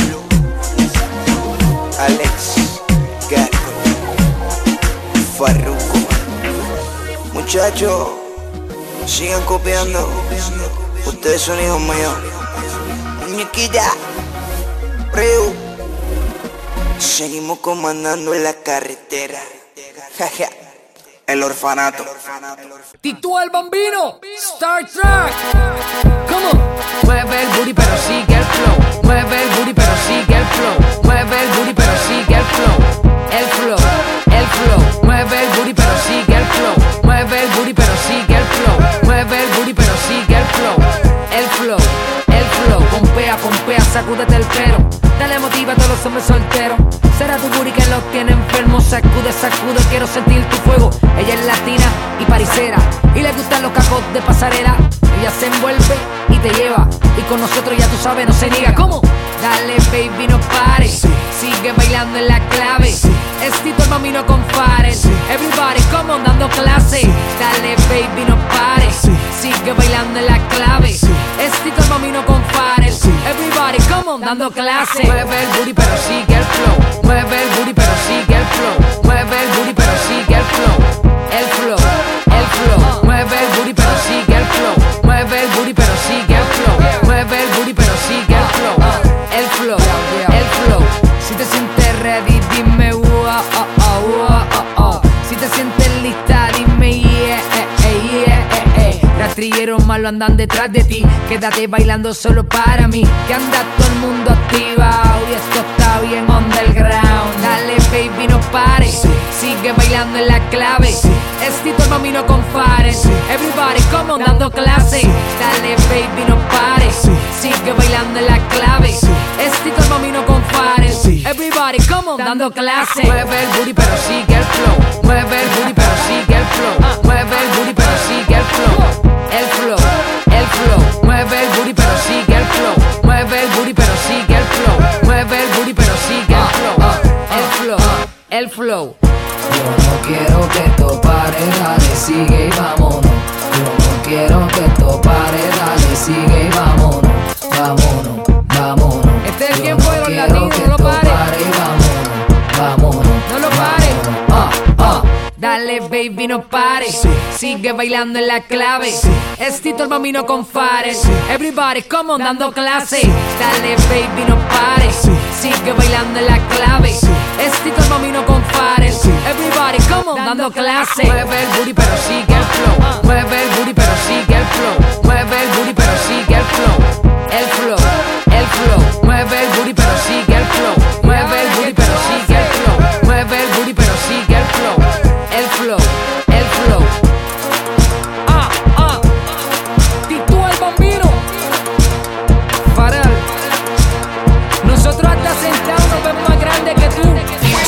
Alex Gato, Farruko. Muchachos, sigan copiando. Ustedes son hijos míos. Muñequilla, Reu. Seguimos comandando en la carretera. Jaja. El orfanato. Tito el Bambino, Star Trek. Come on. Mueve el booty pero sigue el flow. Mueve el booty pero sigue el flow. Mueve el booty pero sigue el flow. El flow, el flow. Mueve el booty pero sigue el flow. Mueve el booty pero sigue el flow. Mueve el booty pero sigue el flow. El flow, el flow. Pompea, pompea, sacúdete el pelo. Dale motiva a todos los hombres solteros. Será tu booty que los tiene enfermos. Sacude, sacude, quiero sentir tu fuego. Ella es latina y parisera y le gustan los cacos de pasarela. Ella se envuelve y te lleva y con nosotros ya tú sabes no se niega. ¿Cómo? Dale baby no pares, sigue bailando bailando en la clave. Es Tito el Bambino con Fares. Everybody come on dando clase. Dale baby no pares. Sigue bailando en la clave. Es Tito el Bambino con Fares. Everybody come on dando clase. Mueve el booty pero sigue el flow. Mueve el booty pero sigue el flow. Mueve el booty pero sigue el flow. El flow, el flow. Mueve el booty pero sigue el flow. Mueve el booty pero sigue el flow. Mueve el booty pero sigue el flow. El flow, el flow. Si te sientes ready dime wow, oh, oh, oh, oh, oh. Si te sientes lista dime yeah, eh, eh, yeah, eh, eh. Rastrilleros malos andan detrás de ti. Quédate bailando solo para mí. Que anda todo el mundo activado y esto está bien underground. Dale baby no pares. Sigue bailando en la clave. Es Tito el Bambino con Fares. Everybody come on dando clase. Dale baby no pares. Sigue bailando en la clave. Es Tito el Bambino con Fares. Everybody come on dando clase. Mueve el booty pero sigue el flow. Mueve el booty pero sigue el flow. Mueve el booty pero sigue el flow. El flow, el flow. Mueve el booty pero sigue el flow. Mueve el booty pero sigue el flow. Mueve el booty pero sigue el flow. El flow, el flow. Yo no quiero que esto pare, dale, sigue y vámonos. Yo no quiero que esto pare, dale, sigue y vámonos. Vámonos, vámonos. Este es el tiempo de los latinos, no lo pares. Pare y vámonos, vámonos. No lo pares. Ah, ah. Dale baby no pares. Sigue bailando en la clave. Es Tito el Bambino con Fares. Everybody come on dando clase. Dale baby no pares. Sigue bailando en la clave. Es Tito el Bambino con Fares. Everybody come on dando clase. Mueve el booty pero sigue el flow. Mueve el booty pero sigue el flow. Mueve el booty pero sigue el flow. El flow, el flow. Mueve el booty pero sigue el flow. Mueve el booty pero sigue el flow. Mueve el booty pero sigue el flow. El flow, el flow. Ah, ah. Tito el Bambino. Farel. Nosotros hasta sentados nos vemos más grandes que tú.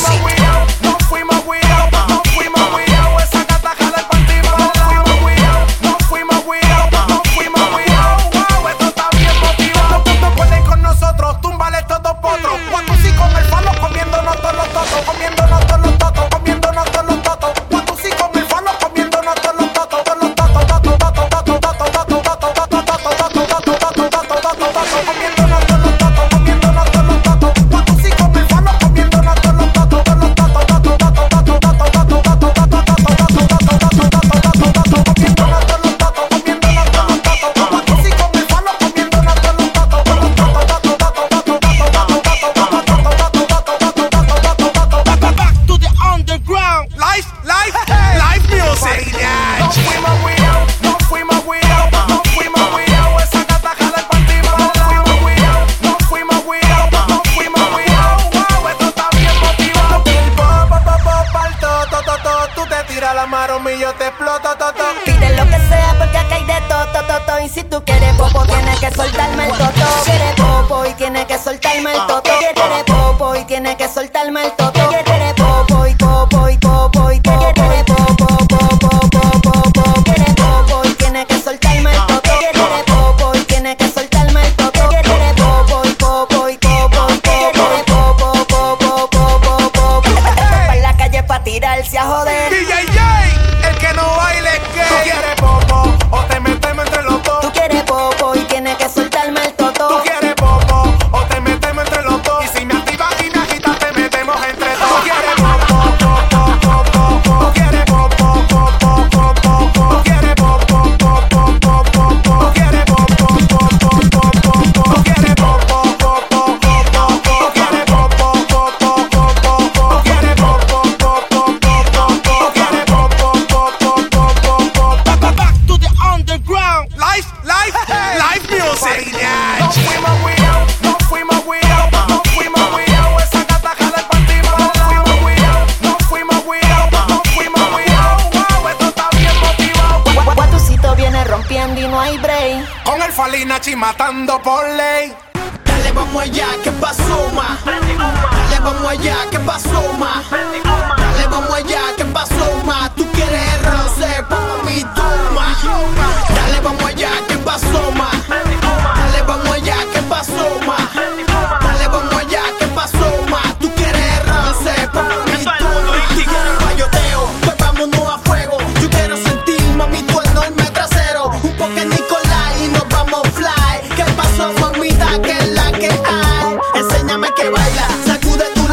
Pide lo que sea porque acá hay de todo, todo, todo. Y si tú quieres popo, tienes que soltarme el toto. Quieres popo y tienes que soltarme el toto. Quieres popo y tienes que soltarme el toto. Quieres popo y popo y popo y popo. Quieres popo, popo, popo, popo. Quieres popo y tienes que soltarme el toto. Quieres popo y tienes que soltarme el toto. Quieres popo y popo y popo y popo. Quieres popo, popo, popo, popo. Pa' la calle pa' tirarse a joder. D J, el que no baile es gay. ¿Tú quieres popo o te metemos entre los dos? Tú quieres popo y tienes que soltarme el toto. ¿Tú quieres popo o te metemos entre los dos? Y si me activas y me agitas te metemos entre dos. ¿Tú quieres popo, popo, popo, popo? ¿Tú quieres popo, popo, popo, popo? ¿Tú quieres popo, popo, popo, popo? ¿Tú quieres popo, popo, popo, popo? ¿Tú quieres popo, popo, popo, popo? ¿Tú quieres popo, popo, popo, popo? ¿Tú quieres popo, popo, popo, popo? ¿Tú quieres popo, popo, popo, popo? Back to the underground. Life, life, life music. No fuimos weirdos, no fuimos weirdos, no fuimos weirdos. Esa gata jala el panty para no fuimos weirdos, no fuimos weirdos, no fuimos weirdos. Wow, esto está bien motivado. Guatucito viene rompiendo y no hay break. Con el Falinachi matando por ley. Dale, vamos allá, ¿qué pasó, ma? Dale, vamos allá, ¿qué pasó, ma? Dale, vamos allá, ¿qué pasó, ma? Tú quieres roce, pongo mi toma. Dale, vamos allá, ¿qué pasó, ma? Dale, vamos allá, ¿qué pasó, ma? Dale, vamos allá, ¿qué pasó, ma? Tú quieres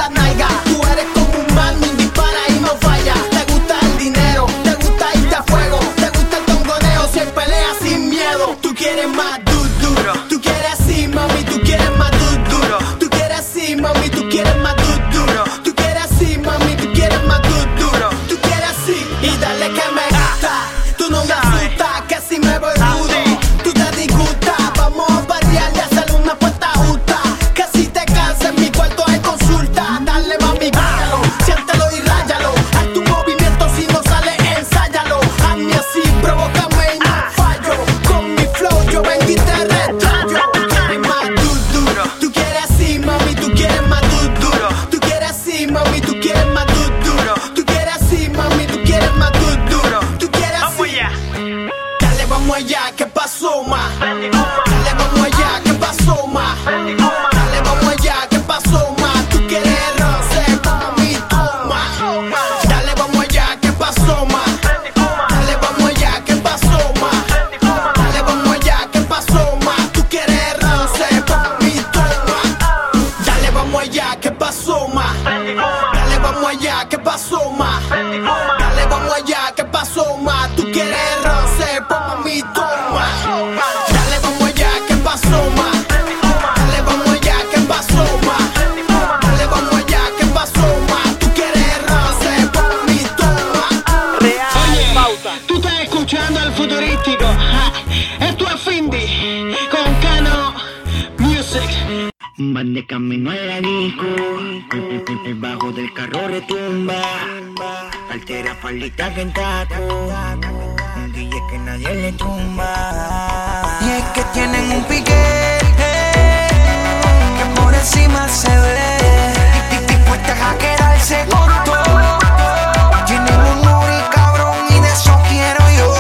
las nalgas. Tú eres como un man, dispara y no falla. Te gusta el dinero, te gusta irte a fuego, te gusta el tongoneo, si hay pelea sin miedo. Tú quieres más du duro, tú quieres así, mami, tú quieres más du duro. Tú quieres así, mami, tú quieres más du duro. Tú quieres así, mami, tú quieres más du duro. Tú quieres así y dale que me gusta. Tú no me asustas, que si me voy rudo. Tú te disgustas, vamos a variar y hacer una puesta justa. Que si te cansas en mi cuarto hay consulta. Dale mami, bájalo, siéntelo y ráyalo. Haz tu movimiento, si no sale, ensáyalo. Hazme así, provócame y no fallo. Con mi flow yo vengo y te retrayo. Tú quieres más du duro. Tú quieres así, mami, tú quieres más du duro. Tú quieres así, mami, tú quieres más du duro. Tú quieres así, mami, tú quieres más du duro. Tú quieres así. Dale, vamos allá, ¿qué pasó, ma? Dale, vamos allá, ¿qué pasó, ma? Dale, vamos allá, ¿qué pasó, ma? Tú quieres roce, mami, toma. Dale, vamos allá, ¿qué pasó, ma? Dale, vamos allá, ¿qué pasó, ma? Dale, vamos allá, ¿qué pasó, ma? Tú quieres roce, mami, toma. Dale, vamos allá, ¿qué pasó, ma? Dale, vamos allá, ¿qué pasó, ma? Dale, vamos allá, ¿qué pasó, ma? Tú quieres roce, mami, toma. Dale, vamos allá, ¿qué pasó, ma? Dale, vamos allá, ¿qué pasó, ma? Dale, vamos allá, ¿qué pasó, ma? Tú quieres roce, mami, toma. Oye, tú estás escuchando al futurístico. Ja. Esto es Findy con Cano Music. Van de camino a la disco, debajo del carro retumba, altera palita que en taco, un D J que nadie le tumba. Y es que tienen un piquete que por encima se ve, y dispuestas a quedarse con todo. Tienen un Nuri cabrón y de eso quiero yo.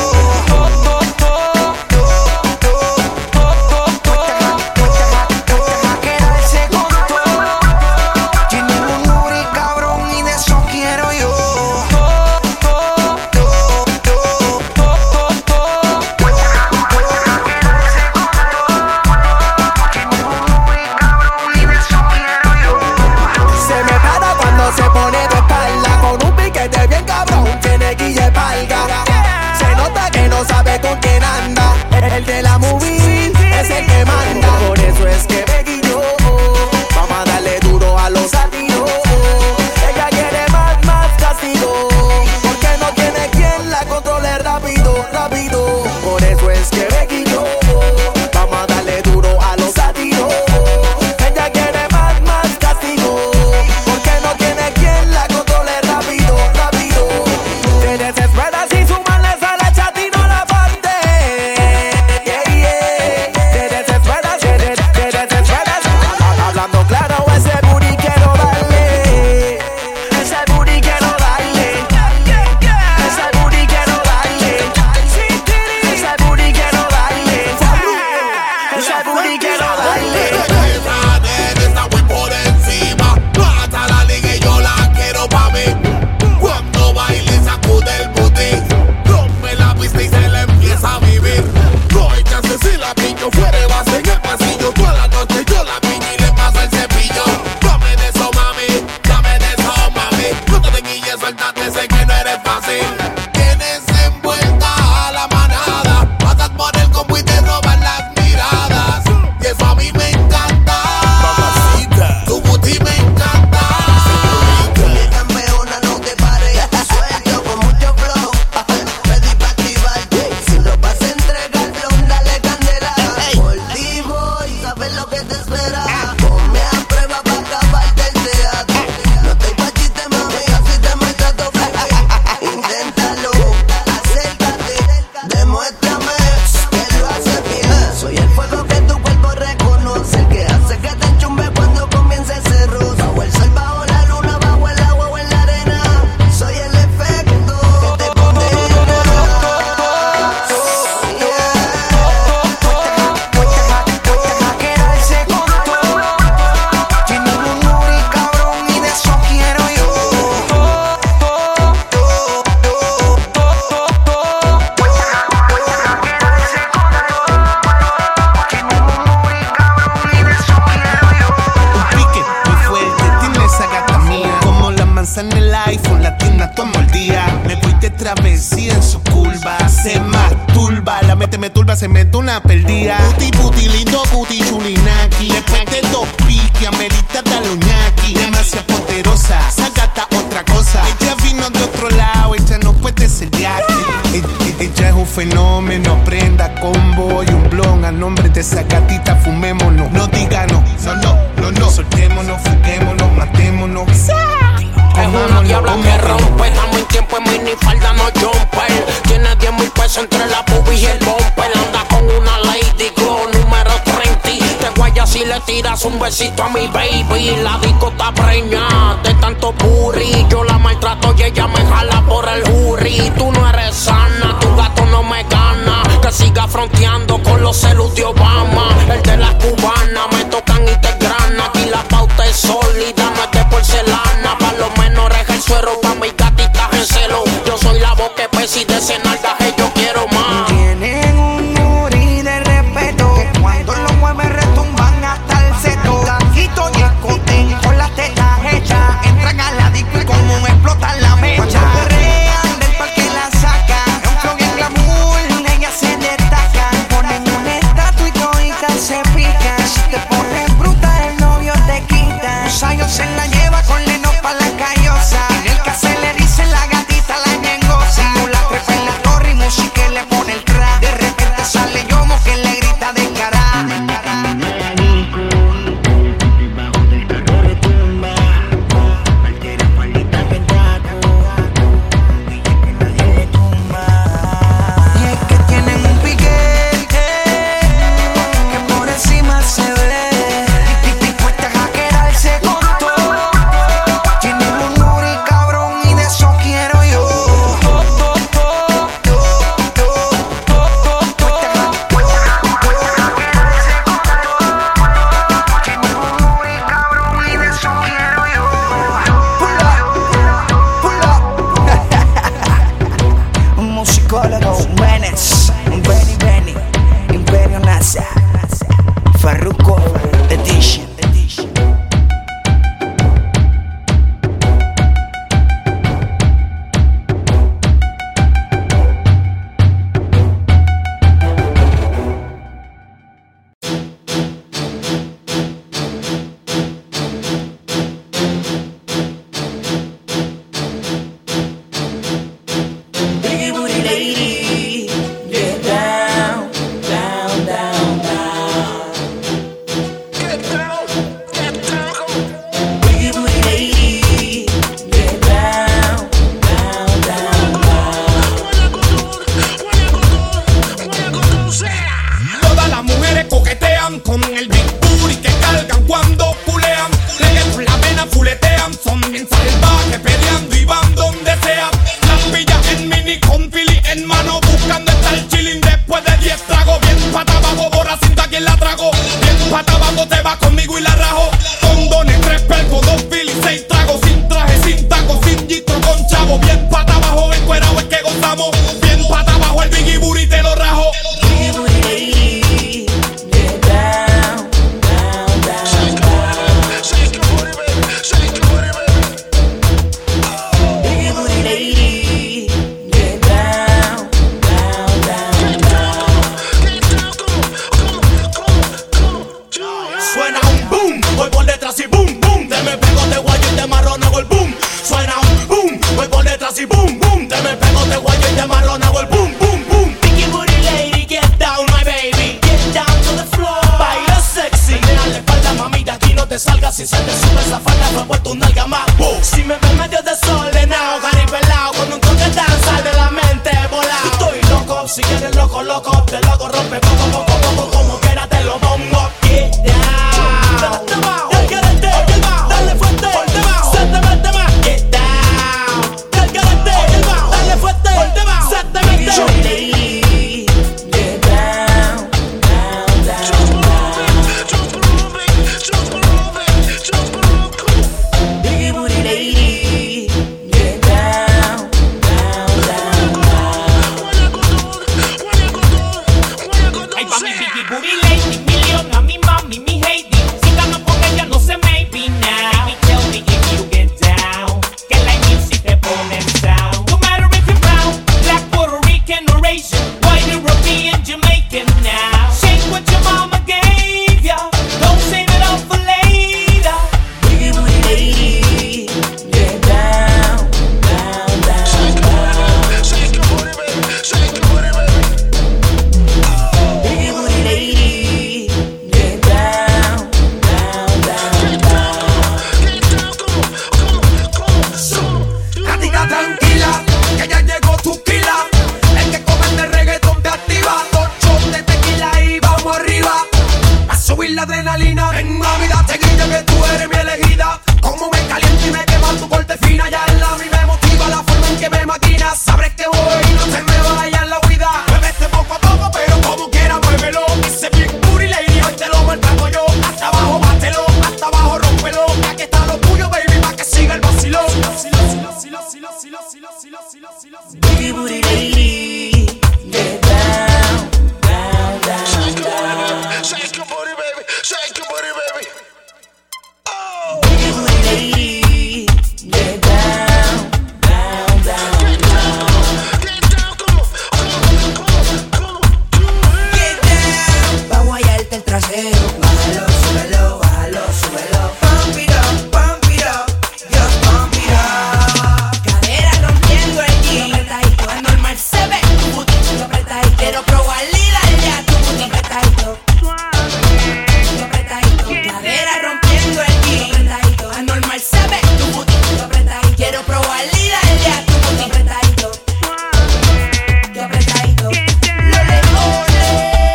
pasa en el iPhone, la tienda todo el día. Me voy de travesía en su curva. Se masturba, la mente me turba, se mete una perdida. Puti, puti, lindo, puti, chulinaki. Después de dos piques, amerita daloñaki. Demasiado poderosa, esa gata otra cosa. Ella vino de otro lado, ella no puede ser de aquí. Ella es un fenómeno, prenda, combo y un blon. A nombre de esa gatita, fumémonos. No diga no, no, no, no, no. Soltémonos, fuguémonos, matémonos. Es una diabla que rompe, estamos en tiempo en minifalda, no jumper. Tiene diez mil pesos entre la pubis y el bumper. Anda con una Lady Glow número treinta. Te guayas si le tiras un besito a mi baby. La disco está preñada de tanto puri. Yo la maltrato y ella me jala por el jury. Tú no eres sana, tu gato no me gana. Que siga fronteando con los celos de Obama. El de las cubanas me tocan y te grana. Aquí la pauta es sólida, no es de porcelana. Pa' lo menos reja el suero pa' mis gatitas en celo. Yo soy la voz que pesa y de ese nalgaje yo quiero más. Tienen un muri de respeto, que cuando lo mueven retumban hasta el seto. Gajito y escote, con las tetas hechas, entran a la disco y como explotan la mecha. Cuando perrean del parque la sacan, es un flow bien glamour, ellas se destacan. Ponen un estatua y toditas se pican. Si te pones bruta el novio te quita. Un sayo se la lleva con leno pa' la callosa. En el que se le dice la gatita la ñengosa. Si la trepa en la torre y música le pone el traje. De repente sale Yomo que le grita de cara. Y es que tienen un piquete que por encima se ve. Dispuestas a quedarse con todo. Tienen un nuri cabrón y de eso quiero yo. Un musicólogo, un Menes, un Benny Benny, Imperio NASA, Farruko Edition. Biggie booty lady, get down, down, down, down. Get down, get down. Biggie booty lady, get down, down, down, down. Todas las mujeres coquetean con el big booty que cargan cuando culean. Reggae por la vena fuletean, son bien salvajes peleando y van donde sea. Las pillas en mini con Philly en mano buscando estar chilling después de diez tragos. Bien pata abajo, borra cinta quien la trago. Bien pata abajo, te vas conmigo y la rajo. Condones, tres percos, dos Philly, seis tragos. Sin traje, sin taco, sin gistro, con chavo. Bien pata abajo, encuerado es que gozamos. Bien pata abajo, el Biggie Booty te lo rajo. Biggie booty lady, get down, down, down, down. Biggie booty lady, get down, down, down, down. Suena un boom, voy por detrás y boom, boom. Te me pego, te guayo y te marrón hago el boom. Suena un boom, voy por detrás y boom, boom. Te me pego, te guayo y te marrón hago el boom, boom, boom. Biggie booty lady, get down, my baby. Get down to the floor. Baila sexy. Deja la espalda, mami, de aquí no te salgas. Si se te sube esa falda, me vuelto un nalga más. Wow. Si me ves medio desordenado, caripelado, con un toque danza de la mente volado. Estoy loco, si quieres loco, loco. Te lo hago rompe, poco, poco, poco. Como quiera te lo pongo. Get down. Dale abajo. Del garete. Oye, bajo. Dale fuerte. Por debajo. Se te mete más. Get down. Del garete. Oye, bajo. Dale fuerte. Por debajo. Se te mete. Biggie booty lady, get down, down, down, down. Biggie booty lady, get down, down, down, down. cómo me calienta y me quema tu corte fina. Ya en la mí me motiva la forma en que me maquinas. Sabes que voy y no se me vaya en la huida. Muévete poco a poco, pero como quiera muévelo. Dice bien puri lady, hoy te lo maltrato yo. Hasta abajo bátelo, hasta abajo rómpelo. Aquí está lo tuyo, baby, pa' que siga el vacilón. Booty booty lady, get down, down, down, down. Shake your booty, baby. Shake your booty, baby. Oh. Booty booty lady, get down, down, down, down. Get down, come on, come on, come on. Get down. Va a guayarte el trasero. Bájalo, súbelo, bájalo, súbelo. Pump it up, pump it up, just pump it up. Cadera rompiendo el jean. Apretadito, es normal, se ve tu booty apretadito. Quiero probar y darle a tu booty apretadito. Apretadito, cadera rompiendo el jean. Apretadito, es normal, se ve tu booty apretadito. Quiero probar y darle a tu booty apretadito. Apretadito, lole, ole.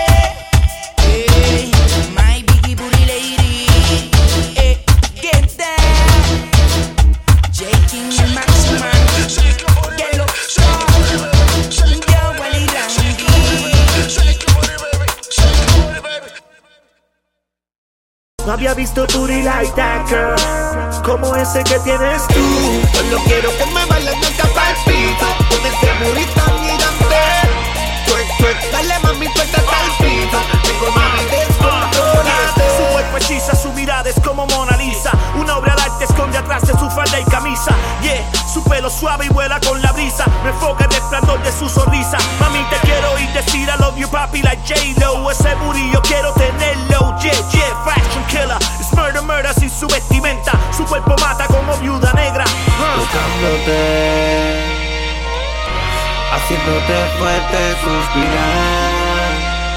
Hey, my biggie booty lady. Hey, get down. J King y Maximan. Que lo son. Yo, Wally Randy. No había visto booty like that, girl, como ese que tienes tú. Solo quiero que me bailes nunca palpito. Con ese burrito gigante. Twerk, twerk, dale mami, suelta tal pito. Tengo mami descontrolada. Su cuerpo hechiza, su mirada es como Mona Lisa. Una obra de arte esconde atrás de su falda y camisa. Yeah, su pelo suave y vuela con la brisa. Me enfoca el resplandor de su sonrisa. Mami, te quiero oír decir I love you, papi, like J-Lo. Ese booty yo quiero tenerlo. Yeah, yeah, fashion killer. Es murder, murder sin su vestimenta. Su cuerpo mata como viuda negra. Huh. Tocándote, haciéndote fuerte suspirar.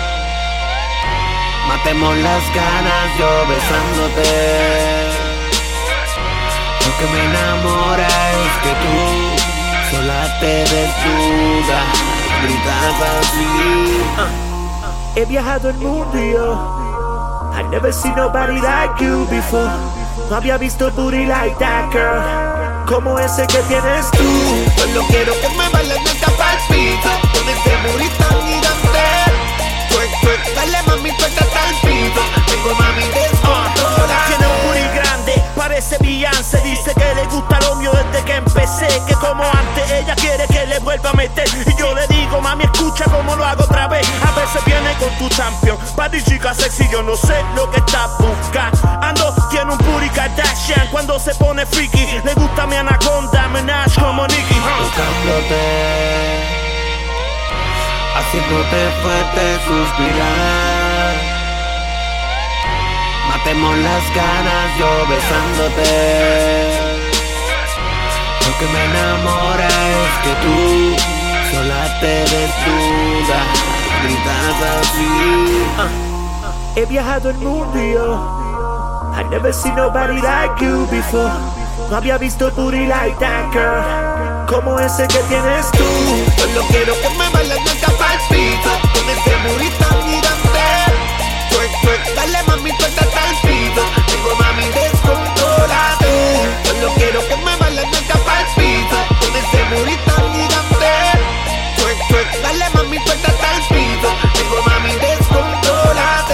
Matemos las ganas, yo besándote. Lo que me enamora es que tú sola te desnudas, gritas así. Uh, he viajado el mundo y yo I never seen nobody like you before. No había visto booty like that, girl, como ese que tienes tú. Solo quiero que me bailes nunca palpito. Con ese burrito gigante. Twerk, twerk, dale mami, suelta tal pito. Tengo mami descontrolada. Tiene un booty grande, parece Beyoncé. Dice que le gusta lo mío desde que empecé. Que como antes ella quiere que le vuelva a meter. Y yo le digo, mami, escucha como lo hago otra vez. A veces viene con tu champion, party chica sexy, yo no sé lo que estás buscando. Tiene un booty Kardashian cuando se pone freaky. Le gusta mi anaconda, Minaj como Nicki. Tocándote, haciéndote fuerte suspirar. Matemos las ganas, yo besándote. Lo que me enamora es que tú sola te desnudas, gritas así. Uh, he viajado el mundo y yo I never seen nobody like you before. No había visto booty like that, girl, como ese que tienes tú. Solo quiero que me bailes nunca palpito. Con ese burrito gigante. Twerk, twerk, dale mami, suelta tal pito. Tengo mami descontrolada. Solo quiero que me bailes nunca palpito. Con ese burrito gigante. Twerk, twerk, dale mami, suelta tal pito. Tengo mami descontrolada.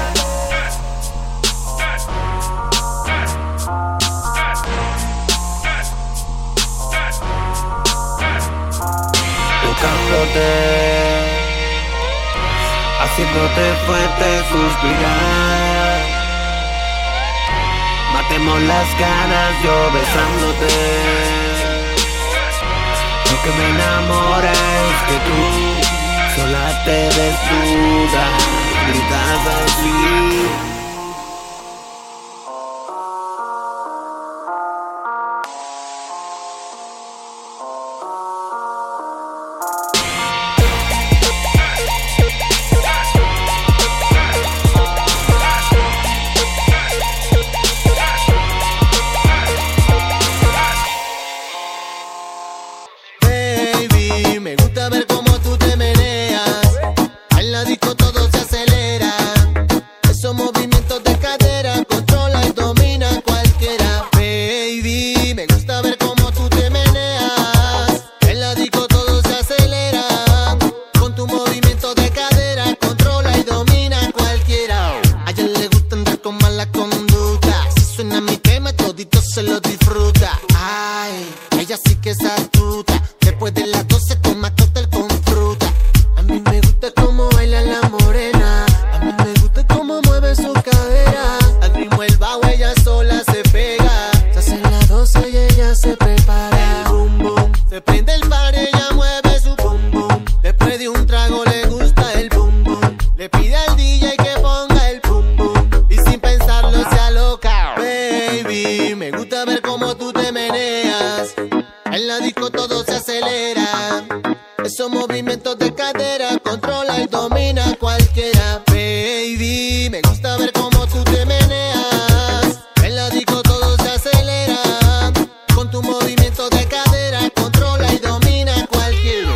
Tocándote, haciéndote fuerte suspirar. Matemos las ganas, yo besándote. Lo que me enamora es que tú sola te desnudas, gritas así. En la disco todo se acelera. Esos movimientos fruta. Ay, ella sí que es astuta. Después de las doce toma cóctel con fruta. A mí me gusta cómo baila la morena. A mí me gusta cómo mueve su cadera. Al ritmo el bajo ella sola se pega. Se hacen las doce y ella se prepara. El boom boom, se prende el bar y ella mueve su boom boom. Después de un trago le gusta el boom boom. Le pide al D J que ponga el boom boom. Y sin pensarlo se aloca. Baby, me gusta ver cómo tú te meneas. En la disco todo se acelera. Esos movimientos de cadera controla y domina cualquiera. Baby, me gusta ver cómo tú te meneas. En la disco todo se acelera. Con tu movimiento de cadera controla y domina cualquiera.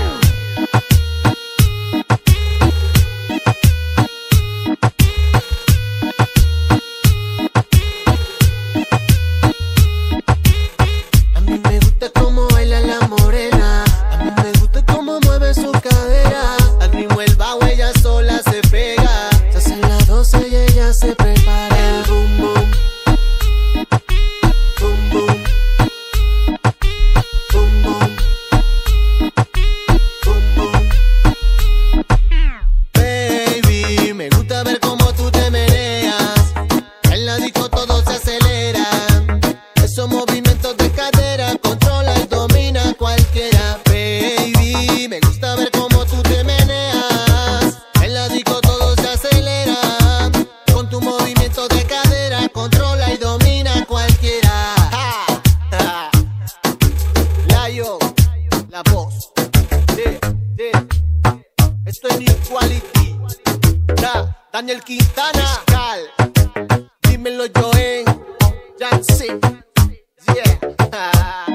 A mí me gusta cómo baila la morena. A mí me gusta cómo mueve su cadera. Al ritmo el bajo ella sola se pega. Se hacen las doce y ella se prepara. El boom boom, boom boom, boom boom, boom boom. Baby, me gusta ver cómo tú te meneas. En la disco todo se acelera. Esos movimientos de cadera controla y domina cualquiera. Baby, me gusta ver cómo tú te meneas. En la disco todo se acelera. Con tu movimiento de cadera controla y domina cualquiera. Ja, ja. Layo, la voz. Yeah, yeah. Esto es Equality. Da, Daniel Quintana. Cal. Dímelo Joen. Jancy. Yeah.